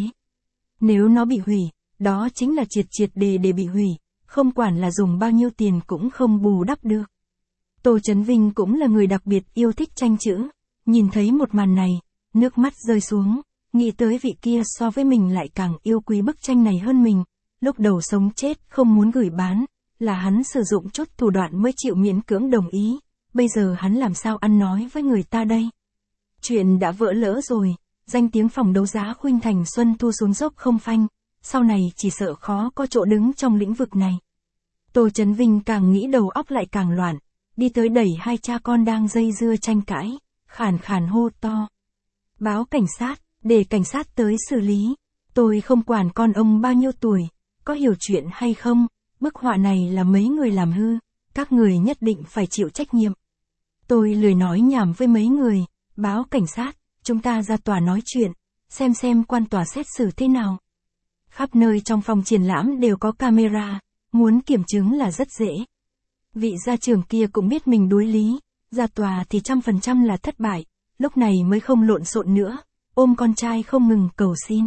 Nếu nó bị hủy, đó chính là triệt triệt để bị hủy, không quản là dùng bao nhiêu tiền cũng không bù đắp được. Tô Chấn Vinh cũng là người đặc biệt yêu thích tranh chữ, nhìn thấy một màn này, nước mắt rơi xuống, nghĩ tới vị kia so với mình lại càng yêu quý bức tranh này hơn mình, lúc đầu sống chết không muốn gửi bán, là hắn sử dụng chút thủ đoạn mới chịu miễn cưỡng đồng ý, bây giờ hắn làm sao ăn nói với người ta đây? Chuyện đã vỡ lỡ rồi, danh tiếng phòng đấu giá Khuynh Thành Xuân Thu xuống dốc không phanh, sau này chỉ sợ khó có chỗ đứng trong lĩnh vực này. Tô Chấn Vinh càng nghĩ đầu óc lại càng loạn, đi tới đẩy 2 cha con đang dây dưa tranh cãi, khàn khàn hô to. Báo cảnh sát, để cảnh sát tới xử lý, tôi không quản con ông bao nhiêu tuổi, có hiểu chuyện hay không, bức họa này là mấy người làm hư, các người nhất định phải chịu trách nhiệm. Tôi lười nói nhảm với mấy người, báo cảnh sát, chúng ta ra tòa nói chuyện, xem quan tòa xét xử thế nào. Khắp nơi trong phòng triển lãm đều có camera, muốn kiểm chứng là rất dễ. Vị gia trưởng kia cũng biết mình đối lý, ra tòa thì 100% là thất bại, lúc này mới không lộn xộn nữa, ôm con trai không ngừng cầu xin.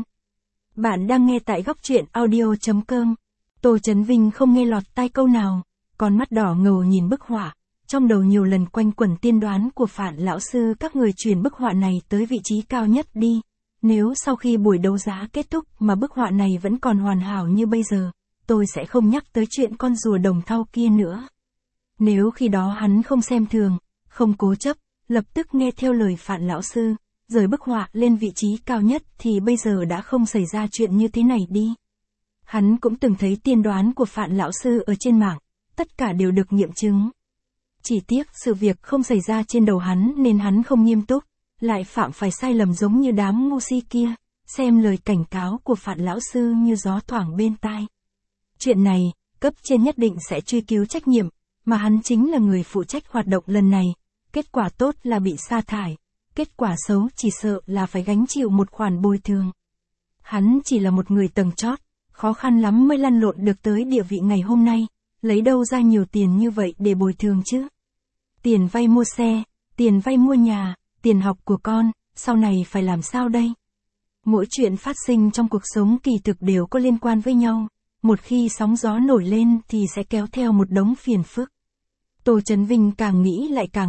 Bạn đang nghe tại góc truyện audio.com. Tô Chấn Vinh không nghe lọt tai câu nào, con mắt đỏ ngầu nhìn bức họa, trong đầu nhiều lần quanh quẩn tiên đoán của Phạn lão sư các người chuyển bức họa này tới vị trí cao nhất đi, Nếu sau khi buổi đấu giá kết thúc mà bức họa này vẫn còn hoàn hảo như bây giờ, tôi sẽ không nhắc tới chuyện con rùa đồng thau kia nữa. Nếu khi đó hắn không xem thường, không cố chấp, lập tức nghe theo lời Phạn lão sư, rời bức họa lên vị trí cao nhất thì bây giờ đã không xảy ra chuyện như thế này đi. Hắn cũng từng thấy tiên đoán của Phạn lão sư ở trên mạng, tất cả đều được nghiệm chứng. Chỉ tiếc sự việc không xảy ra trên đầu hắn nên hắn không nghiêm túc, lại phạm phải sai lầm giống như đám ngu si kia, xem lời cảnh cáo của Phạn lão sư như gió thoảng bên tai. Chuyện này, cấp trên nhất định sẽ truy cứu trách nhiệm, mà hắn chính là người phụ trách hoạt động lần này, kết quả tốt là bị sa thải, kết quả xấu chỉ sợ là phải gánh chịu một khoản bồi thường. Hắn chỉ là một người tầng chót, khó khăn lắm mới lăn lộn được tới địa vị ngày hôm nay, lấy đâu ra nhiều tiền như vậy để bồi thường chứ? Tiền vay mua xe, tiền vay mua nhà, tiền học của con, sau này phải làm sao đây? Mỗi chuyện phát sinh trong cuộc sống kỳ thực đều có liên quan với nhau, một khi sóng gió nổi lên thì sẽ kéo theo một đống phiền phức. Tô Chấn Vinh càng nghĩ lại càng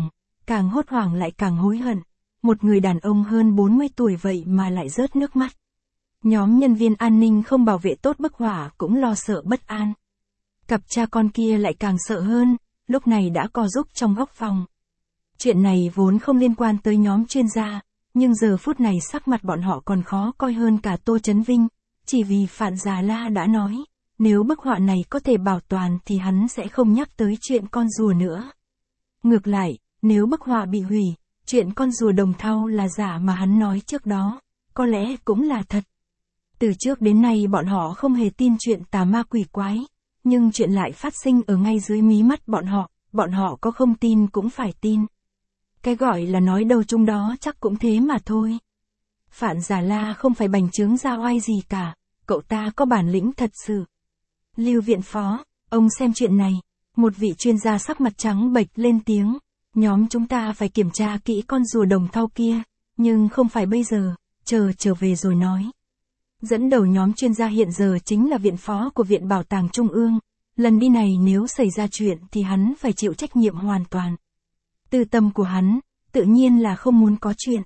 hốt hoảng lại càng hối hận. Một người đàn ông hơn 40 tuổi vậy mà lại rớt nước mắt. Nhóm nhân viên an ninh không bảo vệ tốt bức họa cũng lo sợ bất an. Cặp cha con kia lại càng sợ hơn, lúc này đã co rúm trong góc phòng. Chuyện này vốn không liên quan tới nhóm chuyên gia, nhưng giờ phút này sắc mặt bọn họ còn khó coi hơn cả Tô Chấn Vinh, chỉ vì Phạn Già La đã nói, nếu bức họa này có thể bảo toàn thì hắn sẽ không nhắc tới chuyện con rùa nữa. Ngược lại, nếu bức họa bị hủy, chuyện con rùa đồng thau là giả mà hắn nói trước đó, có lẽ cũng là thật. Từ trước đến nay bọn họ không hề tin chuyện tà ma quỷ quái, nhưng chuyện lại phát sinh ở ngay dưới mí mắt bọn họ có không tin cũng phải tin. Cái gọi là nói đâu chung đó chắc cũng thế mà thôi. Phạn Già La không phải bành trướng ra oai gì cả, cậu ta có bản lĩnh thật sự. Lưu viện phó, ông xem chuyện này, một vị chuyên gia sắc mặt trắng bệch lên tiếng, nhóm chúng ta phải kiểm tra kỹ con rùa đồng thau kia, nhưng không phải bây giờ, trở về rồi nói. Dẫn đầu nhóm chuyên gia hiện giờ chính là viện phó của Viện Bảo tàng Trung ương, lần đi này nếu xảy ra chuyện thì hắn phải chịu trách nhiệm hoàn toàn. Tư tâm của hắn, tự nhiên là không muốn có chuyện.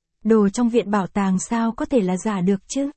Đồ trong Viện Bảo tàng sao có thể là giả được chứ?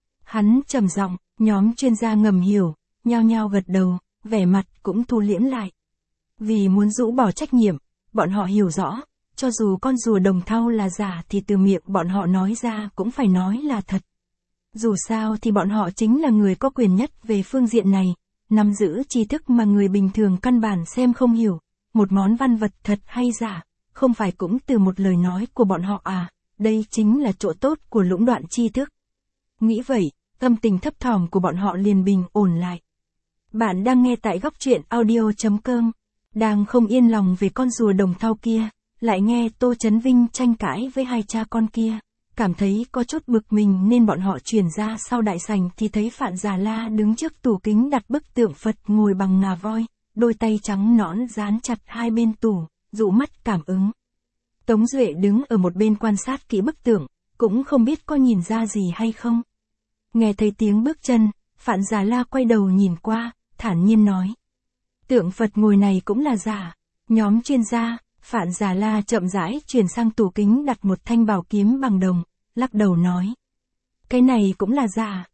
Hắn trầm giọng, nhóm chuyên gia ngầm hiểu, nhao nhao gật đầu, vẻ mặt cũng thu liễm lại. Vì muốn rũ bỏ trách nhiệm, bọn họ hiểu rõ, cho dù con rùa đồng thau là giả thì từ miệng bọn họ nói ra cũng phải nói là thật. Dù sao thì bọn họ chính là người có quyền nhất về phương diện này, nắm giữ tri thức mà người bình thường căn bản xem không hiểu. Một món văn vật thật hay giả, không phải cũng từ một lời nói của bọn họ à, đây chính là chỗ tốt của lũng đoạn tri thức. Nghĩ vậy, tâm tình thấp thỏm của bọn họ liền bình ổn lại. Bạn đang nghe tại góc truyện audio.com, đang không yên lòng về con rùa đồng thau kia, lại nghe Tô Chấn Vinh tranh cãi với hai cha con kia, cảm thấy có chút bực mình nên bọn họ chuyển ra sau đại sảnh thì thấy Phạn Già La đứng trước tủ kính đặt bức tượng Phật ngồi bằng ngà voi, đôi tay trắng nõn dán chặt hai bên tủ, dụ mắt cảm ứng. Tống Duệ đứng ở một bên quan sát kỹ bức tượng, cũng không biết có nhìn ra gì hay không. Nghe thấy tiếng bước chân, Phạn Già La quay đầu nhìn qua, thản nhiên nói. Tượng Phật ngồi này cũng là giả. Nhóm chuyên gia, Phạn Già La chậm rãi chuyển sang tủ kính đặt một thanh bảo kiếm bằng đồng, lắc đầu nói. Cái này cũng là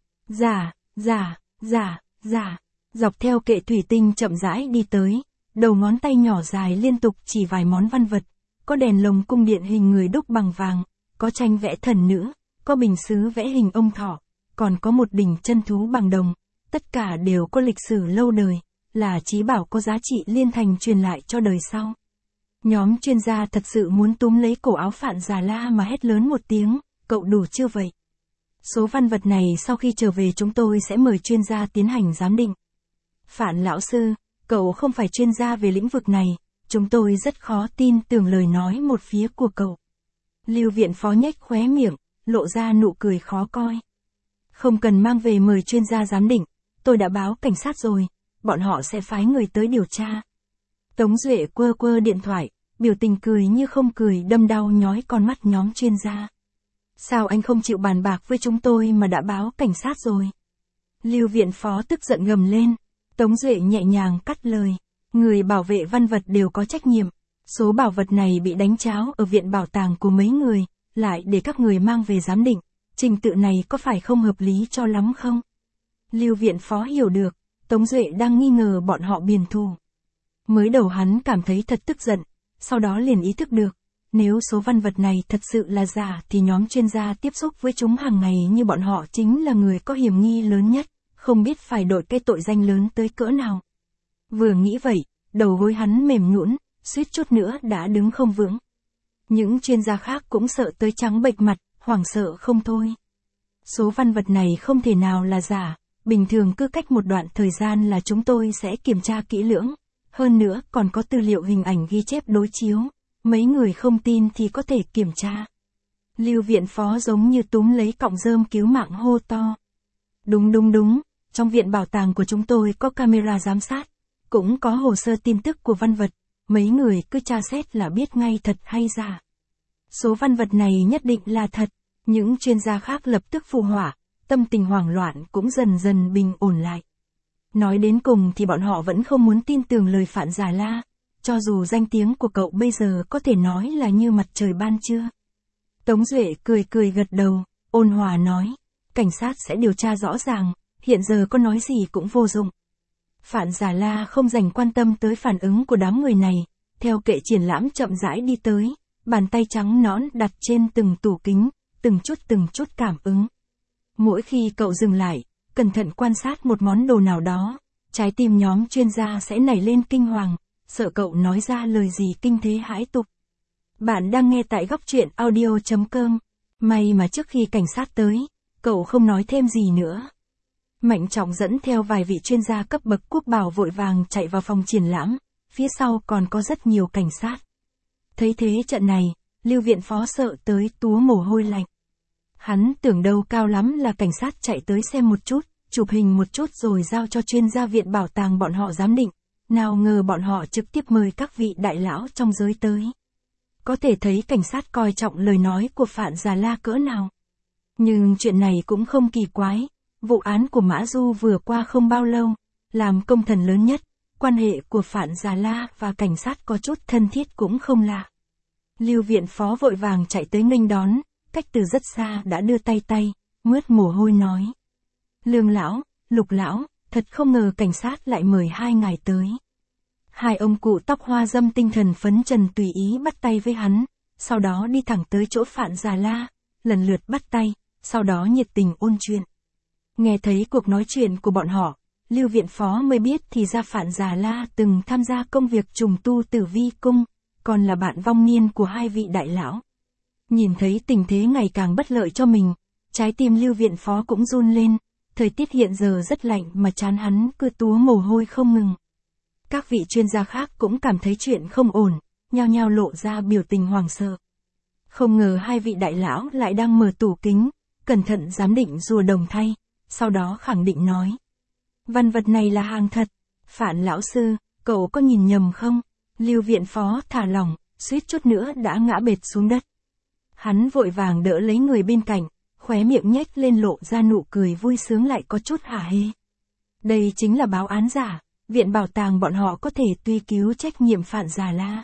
giả. Dọc theo kệ thủy tinh chậm rãi đi tới, đầu ngón tay nhỏ dài liên tục chỉ vài món văn vật, có đèn lồng cung điện hình người đúc bằng vàng, có tranh vẽ thần nữ, có bình sứ vẽ hình ông thỏ, còn có một đỉnh chân thú bằng đồng, tất cả đều có lịch sử lâu đời, là trí bảo có giá trị liên thành truyền lại cho đời sau. Nhóm chuyên gia thật sự muốn túm lấy cổ áo Phạn Già La mà hét lớn một tiếng, cậu đủ chưa vậy? Số văn vật này sau khi trở về chúng tôi sẽ mời chuyên gia tiến hành giám định. Phạn lão sư, cậu không phải chuyên gia về lĩnh vực này, chúng tôi rất khó tin tưởng lời nói một phía của cậu. Lưu viện phó nhếch khóe miệng, lộ ra nụ cười khó coi. Không cần mang về mời chuyên gia giám định, tôi đã báo cảnh sát rồi, bọn họ sẽ phái người tới điều tra. Tống Duệ quơ điện thoại, biểu tình cười như không cười đâm đau nhói con mắt nhóm chuyên gia. Sao anh không chịu bàn bạc với chúng tôi mà đã báo cảnh sát rồi? Lưu viện phó tức giận gầm lên. Tống Duệ nhẹ nhàng cắt lời. Người bảo vệ văn vật đều có trách nhiệm. Số bảo vật này bị đánh tráo ở viện bảo tàng của mấy người, lại để các người mang về giám định, trình tự này có phải không hợp lý cho lắm không? Lưu viện phó hiểu được, Tống Duệ đang nghi ngờ bọn họ biền thù. Mới đầu hắn cảm thấy thật tức giận, sau đó liền ý thức được, nếu số văn vật này thật sự là giả thì nhóm chuyên gia tiếp xúc với chúng hàng ngày như bọn họ chính là người có hiểm nghi lớn nhất, không biết phải đội cái tội danh lớn tới cỡ nào. Vừa nghĩ vậy, đầu gối hắn mềm nhũn, suýt chút nữa đã đứng không vững. Những chuyên gia khác cũng sợ tới trắng bệch mặt, hoảng sợ không thôi. Số văn vật này không thể nào là giả, bình thường cứ cách một đoạn thời gian là chúng tôi sẽ kiểm tra kỹ lưỡng. Hơn nữa còn có tư liệu hình ảnh ghi chép đối chiếu, mấy người không tin thì có thể kiểm tra. Lưu viện phó giống như túm lấy cọng rơm cứu mạng hô to. Đúng, trong viện bảo tàng của chúng tôi có camera giám sát, cũng có hồ sơ tin tức của văn vật, mấy người cứ tra xét là biết ngay thật hay giả. Số văn vật này nhất định là thật, những chuyên gia khác lập tức phụ họa, tâm tình hoảng loạn cũng dần dần bình ổn lại. Nói đến cùng thì bọn họ vẫn không muốn tin tưởng lời Phạn Già La, cho dù danh tiếng của cậu bây giờ có thể nói là như mặt trời ban trưa. Tống Duệ cười gật đầu, ôn hòa nói, cảnh sát sẽ điều tra rõ ràng, hiện giờ có nói gì cũng vô dụng. Phạn Già La không dành quan tâm tới phản ứng của đám người này, theo kệ triển lãm chậm rãi đi tới, bàn tay trắng nõn đặt trên từng tủ kính, từng chút cảm ứng. Mỗi khi cậu dừng lại, cẩn thận quan sát một món đồ nào đó, trái tim nhóm chuyên gia sẽ nảy lên kinh hoàng, sợ cậu nói ra lời gì kinh thế hãi tục. Bạn đang nghe tại góc truyện audio.com. May mà trước khi cảnh sát tới, cậu không nói thêm gì nữa. Mạnh Trọng dẫn theo vài vị chuyên gia cấp bậc quốc bảo vội vàng chạy vào phòng triển lãm, phía sau còn có rất nhiều cảnh sát. Thấy thế trận này, Lưu viện phó sợ tới túa mồ hôi lạnh. Hắn tưởng đâu cao lắm là cảnh sát chạy tới xem một chút, chụp hình một chút rồi giao cho chuyên gia viện bảo tàng bọn họ giám định, nào ngờ bọn họ trực tiếp mời các vị đại lão trong giới tới. Có thể thấy cảnh sát coi trọng lời nói của Phạn Già La cỡ nào. Nhưng chuyện này cũng không kỳ quái, vụ án của Mã Du vừa qua không bao lâu, làm công thần lớn nhất, quan hệ của Phạn Già La và cảnh sát có chút thân thiết cũng không lạ. Lưu viện phó vội vàng chạy tới nghênh đón, cách từ rất xa đã đưa tay, mướt mồ hôi nói. Lương lão, Lục lão, thật không ngờ cảnh sát lại mời hai ngài tới. Hai ông cụ tóc hoa râm tinh thần phấn trần tùy ý bắt tay với hắn, sau đó đi thẳng tới chỗ Phạn Già La, lần lượt bắt tay, sau đó nhiệt tình ôn chuyện. Nghe thấy cuộc nói chuyện của bọn họ, Lưu viện phó mới biết thì ra Phạn Già La từng tham gia công việc trùng tu Tử Vi cung, còn là bạn vong niên của hai vị đại lão. Nhìn thấy tình thế ngày càng bất lợi cho mình, trái tim Lưu viện phó cũng run lên, thời tiết hiện giờ rất lạnh mà trán hắn cứ túa mồ hôi không ngừng. Các vị chuyên gia khác cũng cảm thấy chuyện không ổn, nhao nhao lộ ra biểu tình hoảng sợ. Không ngờ hai vị đại lão lại đang mở tủ kính, cẩn thận giám định rùa đồng thay, sau đó khẳng định nói. Văn vật này là hàng thật, Phạn lão sư, cậu có nhìn nhầm không? Lưu viện phó thả lỏng, suýt chút nữa đã ngã bệt xuống đất. Hắn vội vàng đỡ lấy người bên cạnh, khóe miệng nhếch lên lộ ra nụ cười vui sướng lại có chút hả hê. Đây chính là báo án giả, viện bảo tàng bọn họ có thể truy cứu trách nhiệm Phạn Già La.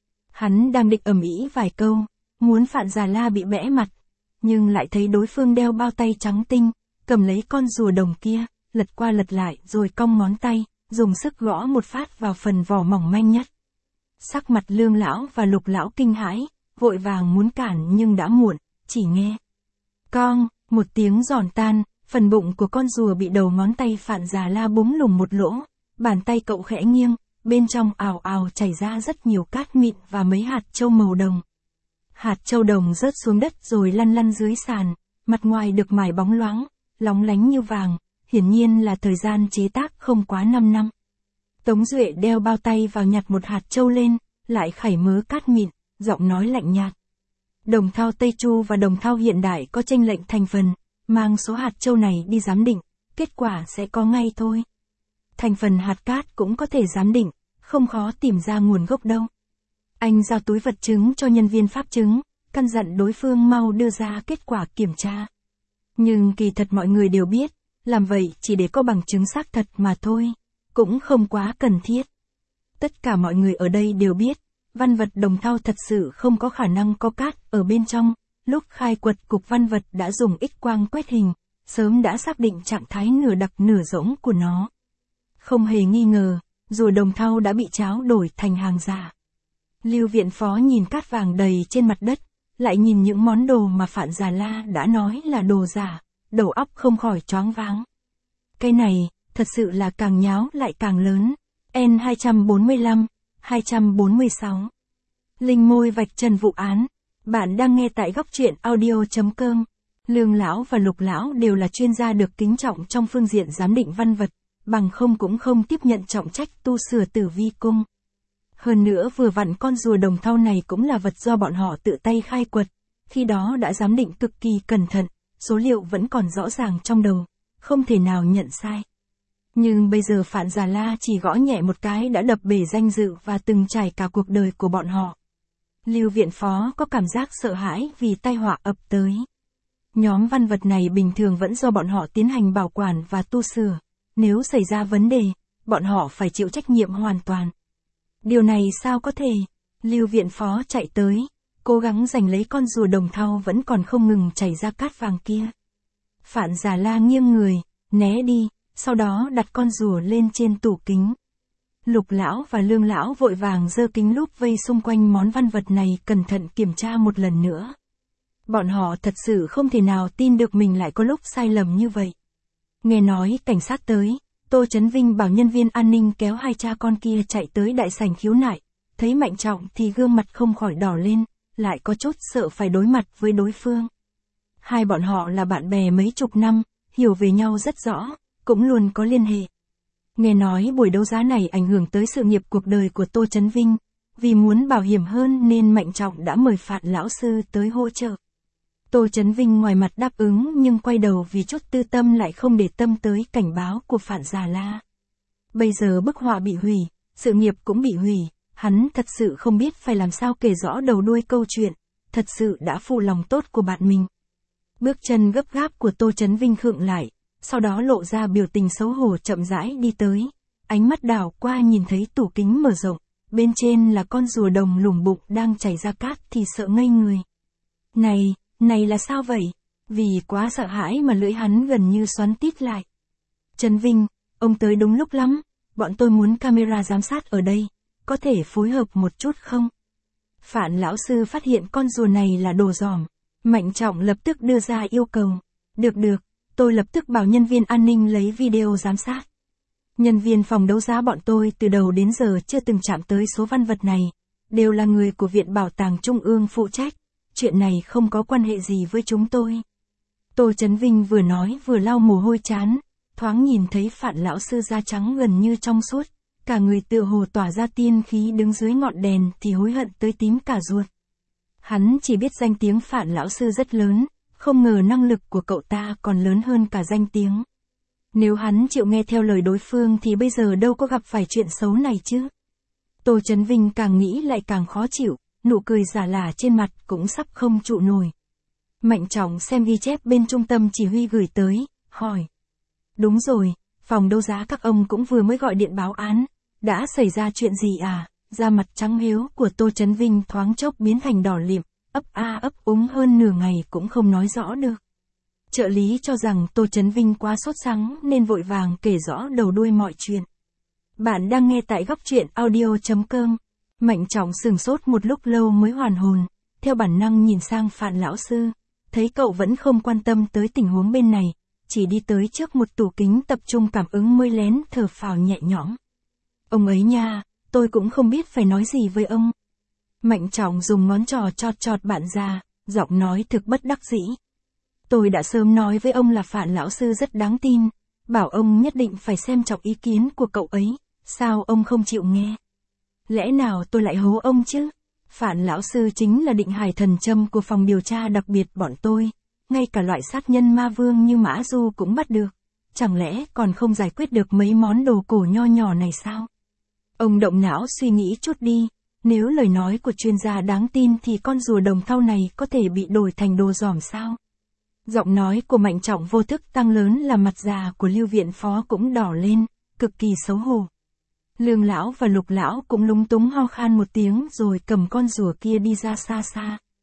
Hắn đang định ầm ĩ vài câu, muốn Phạn Già La bị bẽ mặt, nhưng lại thấy đối phương đeo bao tay trắng tinh, cầm lấy con rùa đồng kia, lật qua lật lại rồi cong ngón tay, dùng sức gõ một phát vào phần vỏ mỏng manh nhất. Sắc mặt Lương lão và Lục lão kinh hãi, vội vàng muốn cản nhưng đã muộn, chỉ nghe. Cong, một tiếng giòn tan, phần bụng của con rùa bị đầu ngón tay Phạn Già La búng lủng một lỗ, bàn tay cậu khẽ nghiêng, bên trong ào ào chảy ra rất nhiều cát mịn và mấy hạt châu màu đồng. Hạt châu đồng rớt xuống đất rồi lăn lăn dưới sàn, mặt ngoài được mài bóng loáng, lóng lánh như vàng, hiển nhiên là thời gian chế tác không quá 5 năm. Tống Duệ đeo bao tay vào nhặt một hạt châu lên, lại khảy mớ cát mịn, giọng nói lạnh nhạt. Đồng thau Tây Chu và đồng thau hiện đại có chênh lệch thành phần, mang số hạt châu này đi giám định, kết quả sẽ có ngay thôi. Thành phần hạt cát cũng có thể giám định, không khó tìm ra nguồn gốc đâu. Anh giao túi vật chứng cho nhân viên pháp chứng, căn dặn đối phương mau đưa ra kết quả kiểm tra. Nhưng kỳ thật mọi người đều biết, làm vậy chỉ để có bằng chứng xác thật mà thôi, cũng không quá cần thiết. Tất cả mọi người ở đây đều biết, văn vật đồng thau thật sự không có khả năng có cát ở bên trong, Lúc khai quật cục văn vật đã dùng X-quang quét hình, sớm đã xác định trạng thái nửa đặc nửa rỗng của nó. Không hề nghi ngờ, rùa đồng thau đã bị tráo đổi thành hàng giả. Lưu viện phó nhìn cát vàng đầy trên mặt đất, lại nhìn những món đồ mà Phạn Già La đã nói là đồ giả, đầu óc không khỏi choáng váng. Cái này, thật sự là càng nháo lại càng lớn. N245, 246. Linh môi vạch trần vụ án. Bạn đang nghe tại góc truyện audio.com. Lương lão và Lục lão đều là chuyên gia được kính trọng trong phương diện giám định văn vật, bằng không cũng không tiếp nhận trọng trách tu sửa Tử Vi cung. Hơn nữa vừa vặn con rùa đồng thau này cũng là vật do bọn họ tự tay khai quật, khi đó đã giám định cực kỳ cẩn thận, số liệu vẫn còn rõ ràng trong đầu, không thể nào nhận sai. Nhưng bây giờ Phạn Già La chỉ gõ nhẹ một cái đã đập bể danh dự và từng trải cả cuộc đời của bọn họ. Lưu viện phó có cảm giác sợ hãi vì tai họa ập tới. Nhóm văn vật này bình thường vẫn do bọn họ tiến hành bảo quản và tu sửa, nếu xảy ra vấn đề, bọn họ phải chịu trách nhiệm hoàn toàn. Điều này sao có thể? Lưu viện phó chạy tới, cố gắng giành lấy con rùa đồng thau vẫn còn không ngừng chảy ra cát vàng kia. Phạn Già La nghiêng người, né đi, sau đó đặt con rùa lên trên tủ kính. Lục lão và Lương lão vội vàng giơ kính lúp vây xung quanh món văn vật này cẩn thận kiểm tra một lần nữa. Bọn họ thật sự không thể nào tin được mình lại có lúc sai lầm như vậy. Nghe nói cảnh sát tới, Tô Chấn Vinh bảo nhân viên an ninh kéo hai cha con kia chạy tới đại sảnh khiếu nại, thấy Mạnh Trọng thì gương mặt không khỏi đỏ lên, lại có chút sợ phải đối mặt với đối phương. Hai bọn họ là bạn bè mấy chục năm, hiểu về nhau rất rõ, cũng luôn có liên hệ. Nghe nói buổi đấu giá này ảnh hưởng tới sự nghiệp cuộc đời của Tô Chấn Vinh, vì muốn bảo hiểm hơn nên Mạnh Trọng đã mời Phạn lão sư tới hỗ trợ. Tô Chấn Vinh ngoài mặt đáp ứng nhưng quay đầu vì chút tư tâm lại không để tâm tới cảnh báo của Phạn Già La. Bây giờ bức họa bị hủy, sự nghiệp cũng bị hủy, hắn thật sự không biết phải làm sao kể rõ đầu đuôi câu chuyện, thật sự đã phụ lòng tốt của bạn mình. Bước chân gấp gáp của Tô Chấn Vinh khựng lại, sau đó lộ ra biểu tình xấu hổ chậm rãi đi tới, ánh mắt đảo qua nhìn thấy tủ kính mở rộng, bên trên là con rùa đồng lủng bụng đang chảy ra cát thì sợ ngây người. Này là sao vậy? Vì quá sợ hãi mà lưỡi hắn gần như xoắn tít lại. Trấn Vinh, ông tới đúng lúc lắm, bọn tôi muốn camera giám sát ở đây, có thể phối hợp một chút không? Phạn lão sư phát hiện con rùa này là đồ giỏm, Mạnh Trọng lập tức đưa ra yêu cầu. Được, tôi lập tức bảo nhân viên an ninh lấy video giám sát. Nhân viên phòng đấu giá bọn tôi từ đầu đến giờ chưa từng chạm tới số văn vật này, đều là người của Viện Bảo tàng Trung ương phụ trách, chuyện này không có quan hệ gì với chúng tôi. Tô Chấn Vinh vừa nói vừa lau mồ hôi trán, thoáng nhìn thấy Phạn lão sư da trắng gần như trong suốt, cả người tựa hồ tỏa ra tiên khí đứng dưới ngọn đèn thì hối hận tới tím cả ruột. Hắn chỉ biết danh tiếng Phạn lão sư rất lớn, không ngờ năng lực của cậu ta còn lớn hơn cả danh tiếng. Nếu hắn chịu nghe theo lời đối phương thì bây giờ đâu có gặp phải chuyện xấu này chứ. Tô Chấn Vinh càng nghĩ lại càng khó chịu, nụ cười giả lả trên mặt cũng sắp không trụ nổi. Mạnh Trọng xem ghi chép bên trung tâm chỉ huy gửi tới, hỏi. Đúng rồi, phòng đấu giá các ông cũng vừa mới gọi điện báo án, đã xảy ra chuyện gì à? Da mặt trắng hiếu của Tô Chấn Vinh thoáng chốc biến thành đỏ lịm, ấp a ấp úng hơn nửa ngày cũng không nói rõ được. Trợ lý cho rằng Tô Chấn Vinh quá sốt sắng nên vội vàng kể rõ đầu đuôi mọi chuyện. Bạn đang nghe tại góc truyện audio.com. Mạnh Trọng sửng sốt một lúc lâu mới hoàn hồn, theo bản năng nhìn sang Phạn lão sư, thấy cậu vẫn không quan tâm tới tình huống bên này, chỉ đi tới trước một tủ kính tập trung cảm ứng mới lén thở phào nhẹ nhõm. Ông ấy nha, tôi cũng không biết phải nói gì với ông. Mạnh Trọng dùng ngón trỏ chọt bạn ra, giọng nói thực bất đắc dĩ. Tôi đã sớm nói với ông là Phạn lão sư rất đáng tin, bảo ông nhất định phải xem trọng ý kiến của cậu ấy, sao ông không chịu nghe? Lẽ nào tôi lại hố ông chứ? Phạn lão sư chính là định hải thần châm của phòng điều tra đặc biệt bọn tôi, ngay cả loại sát nhân ma vương như Mã Du cũng bắt được, chẳng lẽ còn không giải quyết được mấy món đồ cổ nho nhỏ này sao? Ông động não suy nghĩ chút đi, nếu lời nói của chuyên gia đáng tin thì con rùa đồng thau này có thể bị đổi thành đồ giỏm sao? Giọng nói của Mạnh Trọng vô thức tăng lớn làm mặt già của Lưu viện phó cũng đỏ lên, cực kỳ xấu hổ. Lương lão và Lục lão cũng lúng túng ho khan một tiếng rồi cầm con rùa kia đi ra xa xa.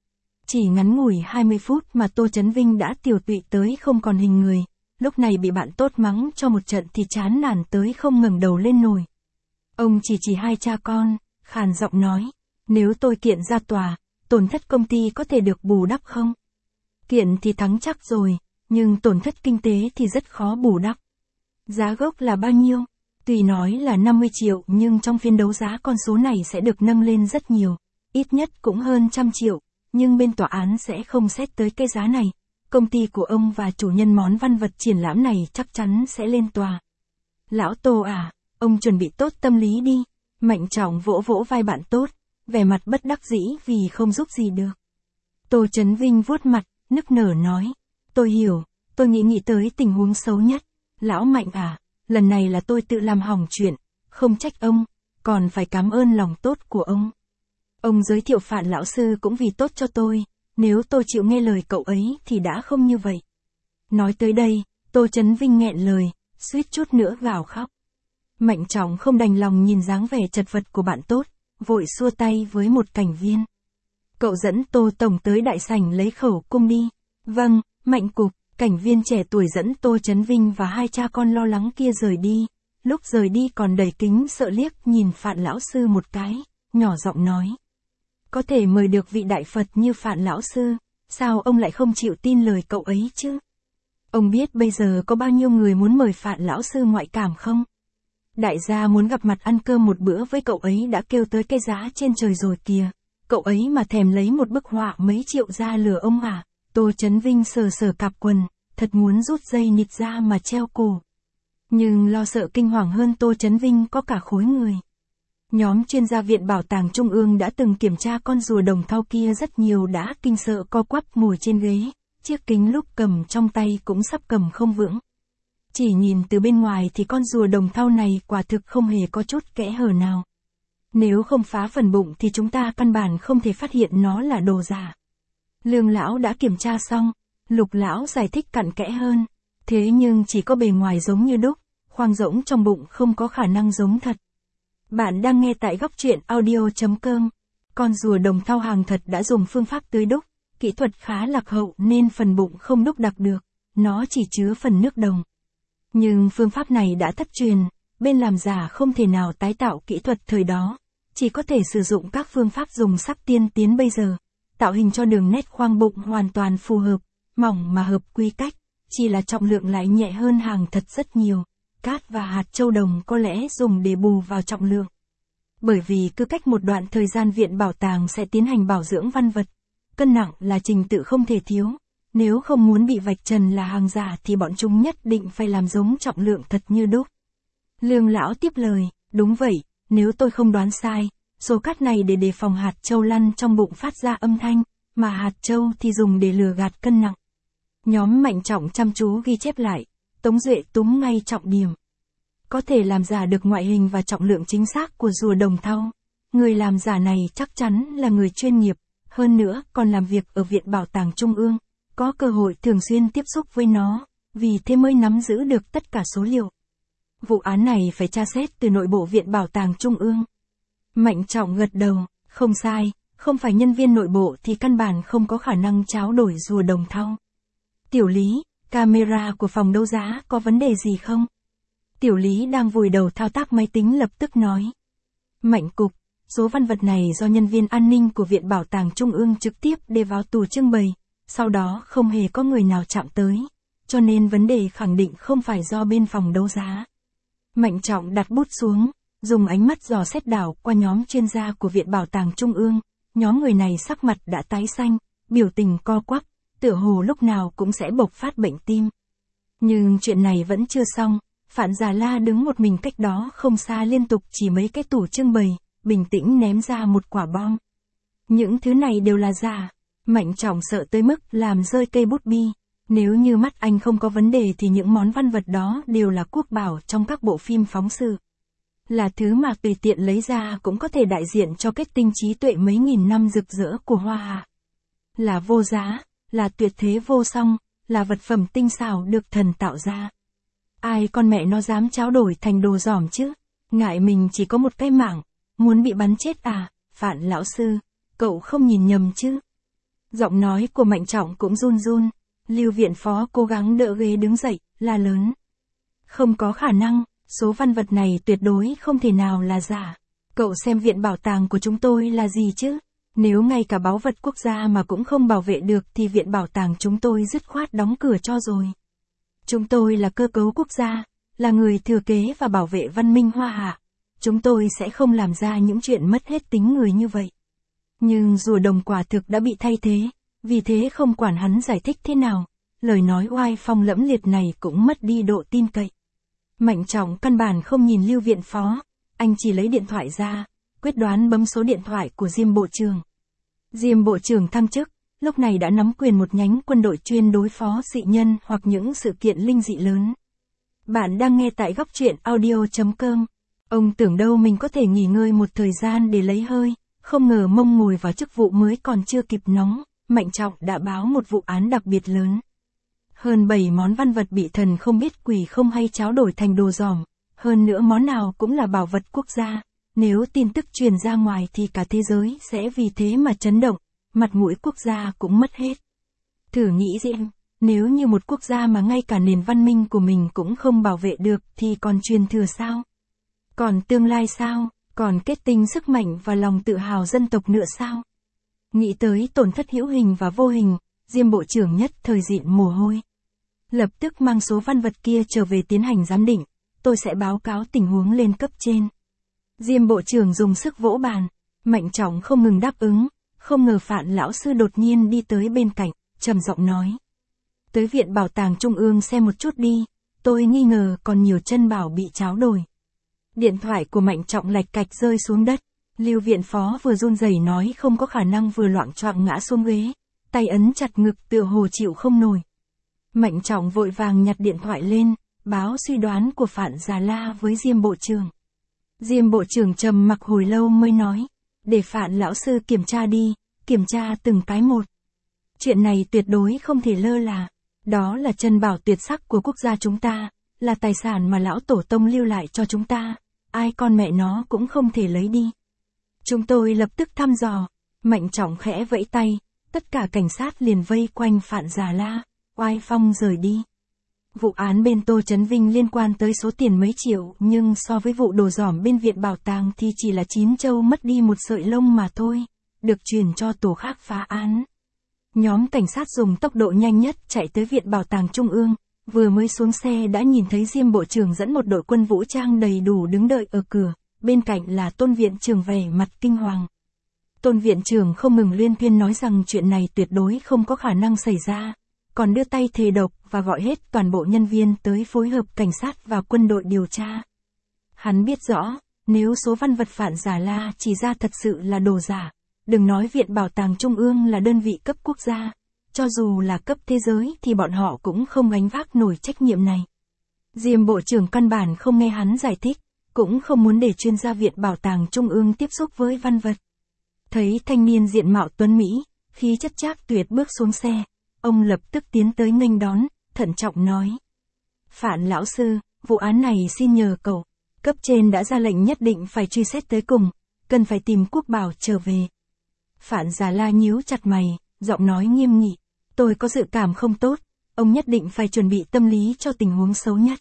Chỉ ngắn ngủi 20 phút mà Tô Chấn Vinh đã tiều tụy tới không còn hình người, lúc này bị bạn tốt mắng cho một trận thì chán nản tới không ngẩng đầu lên nổi. Ông chỉ hai cha con, khàn giọng nói, nếu tôi kiện ra tòa, tổn thất công ty có thể được bù đắp không? Kiện thì thắng chắc rồi, nhưng tổn thất kinh tế thì rất khó bù đắp. Giá gốc là bao nhiêu? Tuy nói là 50 triệu nhưng trong phiên đấu giá con số này sẽ được nâng lên rất nhiều, ít nhất cũng hơn 100 triệu, nhưng bên tòa án sẽ không xét tới cái giá này. Công ty của ông và chủ nhân món văn vật triển lãm này chắc chắn sẽ lên tòa. Lão Tô à, ông chuẩn bị tốt tâm lý đi. Mạnh Trọng vỗ vỗ vai bạn tốt, vẻ mặt bất đắc dĩ vì không giúp gì được. Tô Chấn Vinh vuốt mặt, nức nở nói, tôi hiểu, tôi nghĩ tới tình huống xấu nhất. Lão Mạnh à, lần này là tôi tự làm hỏng chuyện, không trách ông, còn phải cảm ơn lòng tốt của ông. Ông giới thiệu Phạn lão sư cũng vì tốt cho tôi, nếu tôi chịu nghe lời cậu ấy thì đã không như vậy. Nói tới đây, Tô Chấn Vinh nghẹn lời, suýt chút nữa gào khóc. Mạnh Trọng không đành lòng nhìn dáng vẻ chật vật của bạn tốt, vội xua tay với một cảnh viên. Cậu dẫn Tô Tổng tới đại sảnh lấy khẩu cung đi. Vâng, Mạnh Cục. Cảnh viên trẻ tuổi dẫn Tô Chấn Vinh và hai cha con lo lắng kia rời đi. Lúc rời đi còn đầy kính sợ liếc nhìn Phạn lão sư một cái, nhỏ giọng nói. Có thể mời được vị đại Phật như Phạn lão sư, sao ông lại không chịu tin lời cậu ấy chứ? Ông biết bây giờ có bao nhiêu người muốn mời Phạn lão sư ngoại cảm không? Đại gia muốn gặp mặt ăn cơm một bữa với cậu ấy đã kêu tới cái giá trên trời rồi kìa. Cậu ấy mà thèm lấy một bức họa mấy triệu ra lừa ông à? Tô Chấn Vinh sờ sờ cạp quần, thật muốn rút dây nịt ra mà treo cổ. Nhưng lo sợ kinh hoàng hơn Tô Chấn Vinh có cả khối người. Nhóm chuyên gia Viện Bảo tàng Trung ương đã từng kiểm tra con rùa đồng thau kia rất nhiều đã kinh sợ co quắp ngồi trên ghế, chiếc kính lúc cầm trong tay cũng sắp cầm không vững. Chỉ nhìn từ bên ngoài thì con rùa đồng thau này quả thực không hề có chút kẽ hở nào. Nếu không phá phần bụng thì chúng ta căn bản không thể phát hiện nó là đồ giả. Lương lão đã kiểm tra xong, Lục lão giải thích cặn kẽ hơn. Thế nhưng chỉ có bề ngoài giống như đúc, khoang rỗng trong bụng không có khả năng giống thật. Bạn đang nghe tại góc truyện audio.com. Con rùa đồng thau hàng thật đã dùng phương pháp tưới đúc, kỹ thuật khá lạc hậu nên phần bụng không đúc đặc được, nó chỉ chứa phần nước đồng. Nhưng phương pháp này đã thất truyền, bên làm giả không thể nào tái tạo kỹ thuật thời đó, chỉ có thể sử dụng các phương pháp dùng sắc tiên tiến bây giờ, tạo hình cho đường nét khoang bụng hoàn toàn phù hợp, mỏng mà hợp quy cách, chỉ là trọng lượng lại nhẹ hơn hàng thật rất nhiều. Cát và hạt châu đồng có lẽ dùng để bù vào trọng lượng. Bởi vì cứ cách một đoạn thời gian Viện Bảo tàng sẽ tiến hành bảo dưỡng văn vật, cân nặng là trình tự không thể thiếu. Nếu không muốn bị vạch trần là hàng giả thì bọn chúng nhất định phải làm giống trọng lượng thật như đúc. Lương lão tiếp lời, đúng vậy, nếu tôi không đoán sai, số cát này để đề phòng hạt châu lăn trong bụng phát ra âm thanh, mà hạt châu thì dùng để lừa gạt cân nặng. Nhóm Mạnh Trọng chăm chú ghi chép lại, Tống Duệ túm ngay trọng điểm. Có thể làm giả được ngoại hình và trọng lượng chính xác của rùa đồng thau. Người làm giả này chắc chắn là người chuyên nghiệp, hơn nữa còn làm việc ở Viện Bảo tàng Trung ương, có cơ hội thường xuyên tiếp xúc với nó, vì thế mới nắm giữ được tất cả số liệu. Vụ án này phải tra xét từ nội bộ Viện Bảo tàng Trung ương. Mạnh Trọng gật đầu, không sai, không phải nhân viên nội bộ thì căn bản không có khả năng tráo đổi rùa đồng thau. Tiểu Lý, camera của phòng đấu giá có vấn đề gì không? Tiểu Lý đang vùi đầu thao tác máy tính lập tức nói. Mạnh Cục, số văn vật này do nhân viên an ninh của Viện Bảo tàng Trung ương trực tiếp để vào tủ trưng bày, sau đó không hề có người nào chạm tới, cho nên vấn đề khẳng định không phải do bên phòng đấu giá. Mạnh Trọng đặt bút xuống, dùng ánh mắt dò xét đảo qua nhóm chuyên gia của Viện Bảo tàng Trung ương, nhóm người này sắc mặt đã tái xanh, biểu tình co quắp, tựa hồ lúc nào cũng sẽ bộc phát bệnh tim. Nhưng chuyện này vẫn chưa xong, Phạn Già La đứng một mình cách đó không xa liên tục chỉ mấy cái tủ trưng bày, bình tĩnh ném ra một quả bom. Những thứ này đều là giả. Mạnh Trọng sợ tới mức làm rơi cây bút bi. Nếu như mắt anh không có vấn đề thì những món văn vật đó đều là quốc bảo trong các bộ phim phóng sự. Là thứ mà tùy tiện lấy ra cũng có thể đại diện cho kết tinh trí tuệ mấy nghìn năm rực rỡ của Hoa Hạ. Là vô giá, là tuyệt thế vô song, là vật phẩm tinh xảo được thần tạo ra. Ai con mẹ nó dám tráo đổi thành đồ giỏm chứ? Ngại mình chỉ có một cái mạng, muốn bị bắn chết à? Phạn lão sư, cậu không nhìn nhầm chứ? Giọng nói của Mạnh Trọng cũng run run. Lưu viện phó cố gắng đỡ ghế đứng dậy, la lớn. Không có khả năng, số văn vật này tuyệt đối không thể nào là giả. Cậu xem viện bảo tàng của chúng tôi là gì chứ? Nếu ngay cả báu vật quốc gia mà cũng không bảo vệ được thì viện bảo tàng chúng tôi dứt khoát đóng cửa cho rồi. Chúng tôi là cơ cấu quốc gia, là người thừa kế và bảo vệ văn minh Hoa Hạ. Chúng tôi sẽ không làm ra những chuyện mất hết tính người như vậy. Nhưng rùa đồng quả thực đã bị thay thế, vì thế không quản hắn giải thích thế nào, lời nói oai phong lẫm liệt này cũng mất đi độ tin cậy. Mạnh Trọng căn bản không nhìn Lưu viện phó, anh chỉ lấy điện thoại ra, quyết đoán bấm số điện thoại của Diêm Bộ trưởng. Diêm Bộ trưởng thăng chức, lúc này đã nắm quyền một nhánh quân đội chuyên đối phó dị nhân hoặc những sự kiện linh dị lớn. Bạn đang nghe tại góc truyện audio.com. Ông tưởng đâu mình có thể nghỉ ngơi một thời gian để lấy hơi, không ngờ mông ngồi vào chức vụ mới còn chưa kịp nóng, Mạnh Trọng đã báo một vụ án đặc biệt lớn. Hơn 7 món văn vật bị thần không biết quỷ không hay tráo đổi thành đồ giỏm, hơn nữa món nào cũng là bảo vật quốc gia. Nếu tin tức truyền ra ngoài thì cả thế giới sẽ vì thế mà chấn động, mặt mũi quốc gia cũng mất hết. Thử nghĩ xem, nếu như một quốc gia mà ngay cả nền văn minh của mình cũng không bảo vệ được thì còn truyền thừa sao? Còn tương lai sao? Còn kết tinh sức mạnh và lòng tự hào dân tộc nữa sao? Nghĩ tới tổn thất hữu hình và vô hình, Diêm Bộ trưởng nhất thời dịn mồ hôi. Lập tức mang số văn vật kia trở về tiến hành giám định, tôi sẽ báo cáo tình huống lên cấp trên. Diêm Bộ trưởng dùng sức vỗ bàn, Mạnh Trọng không ngừng đáp ứng, không ngờ Phạn lão sư đột nhiên đi tới bên cạnh, trầm giọng nói. Tới Viện Bảo tàng Trung ương xem một chút đi, tôi nghi ngờ còn nhiều chân bảo bị tráo đổi. Điện thoại của Mạnh Trọng lạch cạch rơi xuống đất, Lưu viện phó vừa run rẩy nói không có khả năng vừa loạng choạng ngã xuống ghế, tay ấn chặt ngực tựa hồ chịu không nổi. Mạnh Trọng vội vàng nhặt điện thoại lên, báo suy đoán của Phạn Già La với Diêm Bộ trưởng. Diêm Bộ trưởng trầm mặc hồi lâu mới nói, để Phạn lão sư kiểm tra đi, kiểm tra từng cái một. Chuyện này tuyệt đối không thể lơ là, đó là chân bảo tuyệt sắc của quốc gia chúng ta, là tài sản mà lão tổ tông lưu lại cho chúng ta, ai con mẹ nó cũng không thể lấy đi. Chúng tôi lập tức thăm dò, Mạnh Trọng khẽ vẫy tay, tất cả cảnh sát liền vây quanh Phạn Già La, oai phong rời đi. Vụ án bên Tô Chấn Vinh liên quan tới số tiền mấy triệu, nhưng so với vụ đồ giỏm bên Viện Bảo tàng thì chỉ là 9 trâu mất đi một sợi lông mà thôi, được truyền cho tổ khác phá án. Nhóm cảnh sát dùng tốc độ nhanh nhất chạy tới Viện Bảo tàng Trung ương, vừa mới xuống xe đã nhìn thấy Diêm Bộ trưởng dẫn một đội quân vũ trang đầy đủ đứng đợi ở cửa, bên cạnh là Tôn viện trưởng vẻ mặt kinh hoàng. Tôn viện trưởng không ngừng liên thuyên nói rằng chuyện này tuyệt đối không có khả năng xảy ra, còn đưa tay thề độc và gọi hết toàn bộ nhân viên tới phối hợp cảnh sát và quân đội điều tra. Hắn biết rõ, nếu số văn vật Phạn Già La chỉ ra thật sự là đồ giả, đừng nói Viện Bảo tàng Trung ương là đơn vị cấp quốc gia, cho dù là cấp thế giới thì bọn họ cũng không gánh vác nổi trách nhiệm này. Diêm Bộ trưởng căn bản không nghe hắn giải thích, cũng không muốn để chuyên gia Viện Bảo tàng Trung ương tiếp xúc với văn vật. Thấy thanh niên diện mạo tuấn Mỹ, khí chất trác tuyệt bước xuống xe, ông lập tức tiến tới nghênh đón, thận trọng nói. Phạn lão sư, vụ án này xin nhờ cậu, cấp trên đã ra lệnh nhất định phải truy xét tới cùng, cần phải tìm Quốc Bảo trở về. Phạn Già La nhíu chặt mày, giọng nói nghiêm nghị, tôi có dự cảm không tốt, ông nhất định phải chuẩn bị tâm lý cho tình huống xấu nhất.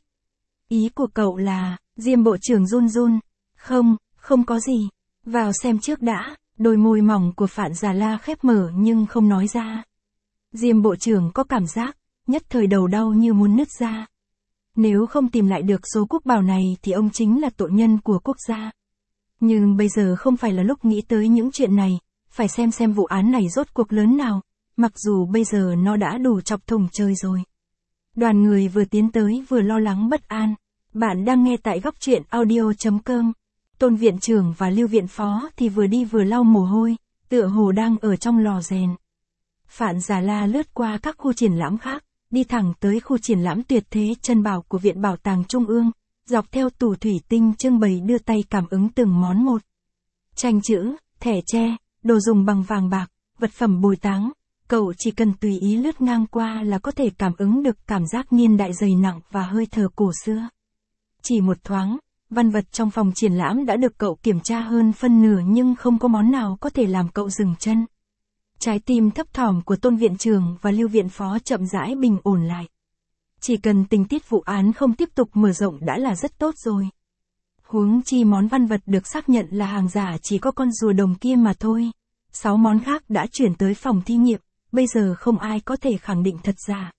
Ý của cậu là, Diêm Bộ trưởng run run, không có gì, vào xem trước đã, đôi môi mỏng của Phạn Già La khép mở nhưng không nói ra. Diêm Bộ trưởng có cảm giác, nhất thời đầu đau như muốn nứt ra. Nếu không tìm lại được số quốc bảo này thì ông chính là tội nhân của quốc gia. Nhưng bây giờ không phải là lúc nghĩ tới những chuyện này, phải xem vụ án này rốt cuộc lớn nào, mặc dù bây giờ nó đã đủ chọc thủng trời rồi. Đoàn người vừa tiến tới vừa lo lắng bất an. Bạn đang nghe tại góc truyện audio.com. Tôn viện trưởng và Lưu viện phó thì vừa đi vừa lau mồ hôi, tựa hồ đang ở trong lò rèn. Phạn Già La lướt qua các khu triển lãm khác, đi thẳng tới khu triển lãm tuyệt thế chân bảo của Viện Bảo tàng Trung ương, dọc theo tủ thủy tinh trưng bày đưa tay cảm ứng từng món một. Tranh chữ, thẻ tre, đồ dùng bằng vàng bạc, vật phẩm bồi táng, cậu chỉ cần tùy ý lướt ngang qua là có thể cảm ứng được cảm giác niên đại dày nặng và hơi thở cổ xưa. Chỉ một thoáng, văn vật trong phòng triển lãm đã được cậu kiểm tra hơn phân nửa nhưng không có món nào có thể làm cậu dừng chân. Trái tim thấp thỏm của Tôn viện trưởng và Lưu viện phó chậm rãi bình ổn lại. Chỉ cần tình tiết vụ án không tiếp tục mở rộng đã là rất tốt rồi. Huống chi món văn vật được xác nhận là hàng giả chỉ có con rùa đồng kia mà thôi. 6 món khác đã chuyển tới phòng thí nghiệm, bây giờ không ai có thể khẳng định thật giả.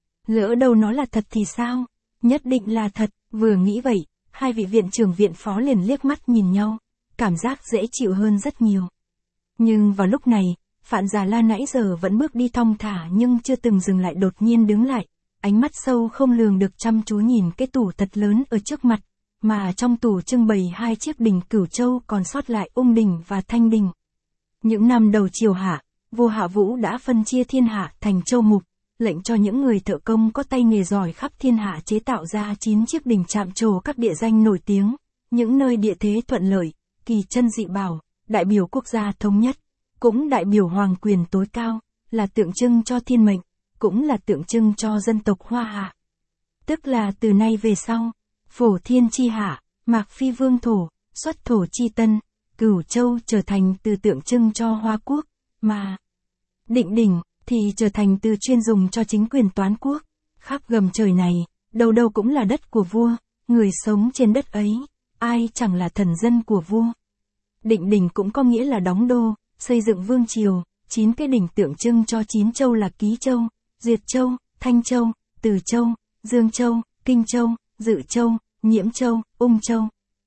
Lỡ đâu nó là thật thì sao? Nhất định là thật, vừa nghĩ vậy, hai vị viện trưởng viện phó liền liếc mắt nhìn nhau, cảm giác dễ chịu hơn rất nhiều. Nhưng vào lúc này, Phạn Già La nãy giờ vẫn bước đi thong thả nhưng chưa từng dừng lại đột nhiên đứng lại, ánh mắt sâu không lường được chăm chú nhìn cái tủ thật lớn ở trước mặt, mà trong tủ trưng bày 2 chiếc đình Cửu Châu còn sót lại Ung đình và Thanh đình. Những năm đầu Triều Hạ, vua Hạ Vũ đã phân chia thiên hạ thành châu mục, lệnh cho những người thợ công có tay nghề giỏi khắp thiên hạ chế tạo ra 9 chiếc đình chạm trổ các địa danh nổi tiếng, những nơi địa thế thuận lợi, kỳ chân dị bảo, đại biểu quốc gia thống nhất, cũng đại biểu hoàng quyền tối cao, là tượng trưng cho thiên mệnh, cũng là tượng trưng cho dân tộc Hoa Hạ. Tức là từ nay về sau, phổ thiên chi hạ, mạc phi vương thổ, xuất thổ chi tân, Cửu Châu trở thành từ tượng trưng cho Hoa Quốc, mà Định Đình thì trở thành từ chuyên dùng cho chính quyền toán quốc. Khắp gầm trời này, đâu đâu cũng là đất của vua, người sống trên đất ấy, ai chẳng là thần dân của vua. Định Đình cũng có nghĩa là đóng đô, xây dựng vương triều, 9 cái đỉnh tượng trưng cho 9 châu là Ký Châu, Duyệt Châu, Thanh Châu, Từ Châu, Dương Châu, Kinh Châu, Dự Châu, Nhiễm Châu, Ung Châu.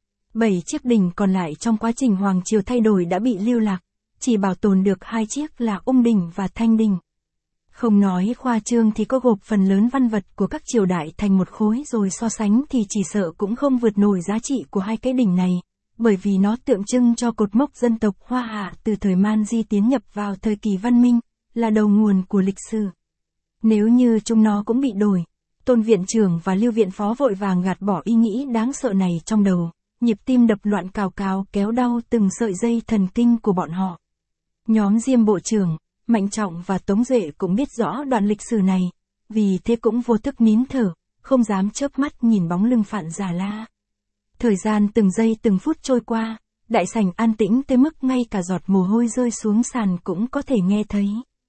7 chiếc đỉnh còn lại trong quá trình hoàng triều thay đổi đã bị lưu lạc, chỉ bảo tồn được 2 chiếc là Ung đình và Thanh đình. Không nói khoa trương thì có gộp phần lớn văn vật của các triều đại thành một khối rồi so sánh thì chỉ sợ cũng không vượt nổi giá trị của 2 cái đỉnh này, bởi vì nó tượng trưng cho cột mốc dân tộc Hoa Hạ từ thời Man Di tiến nhập vào thời kỳ văn minh, là đầu nguồn của lịch sử. Nếu như chúng nó cũng bị đổi, Tôn viện trưởng và Lưu viện phó vội vàng gạt bỏ ý nghĩ đáng sợ này trong đầu, nhịp tim đập loạn cào cào kéo đau từng sợi dây thần kinh của bọn họ. Nhóm Diêm bộ trưởng, Mạnh Trọng và Tống Duệ cũng biết rõ đoạn lịch sử này, vì thế cũng vô thức nín thở, không dám chớp mắt nhìn bóng lưng Phạn Già La. Thời gian từng giây từng phút trôi qua, đại sảnh an tĩnh tới mức ngay cả giọt mồ hôi rơi xuống sàn cũng có thể nghe thấy.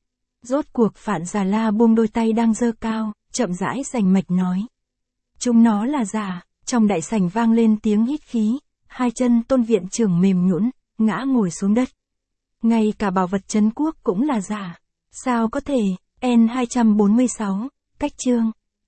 Rốt cuộc Phạn Già La buông đôi tay đang giơ cao, chậm rãi rành mạch nói. Chúng nó là giả. Trong đại sảnh vang lên tiếng hít khí, 2 chân Tôn viện trưởng mềm nhũn, ngã ngồi xuống đất. Ngay cả bảo vật trấn quốc cũng là giả. Sao có thể? N246, cách chương.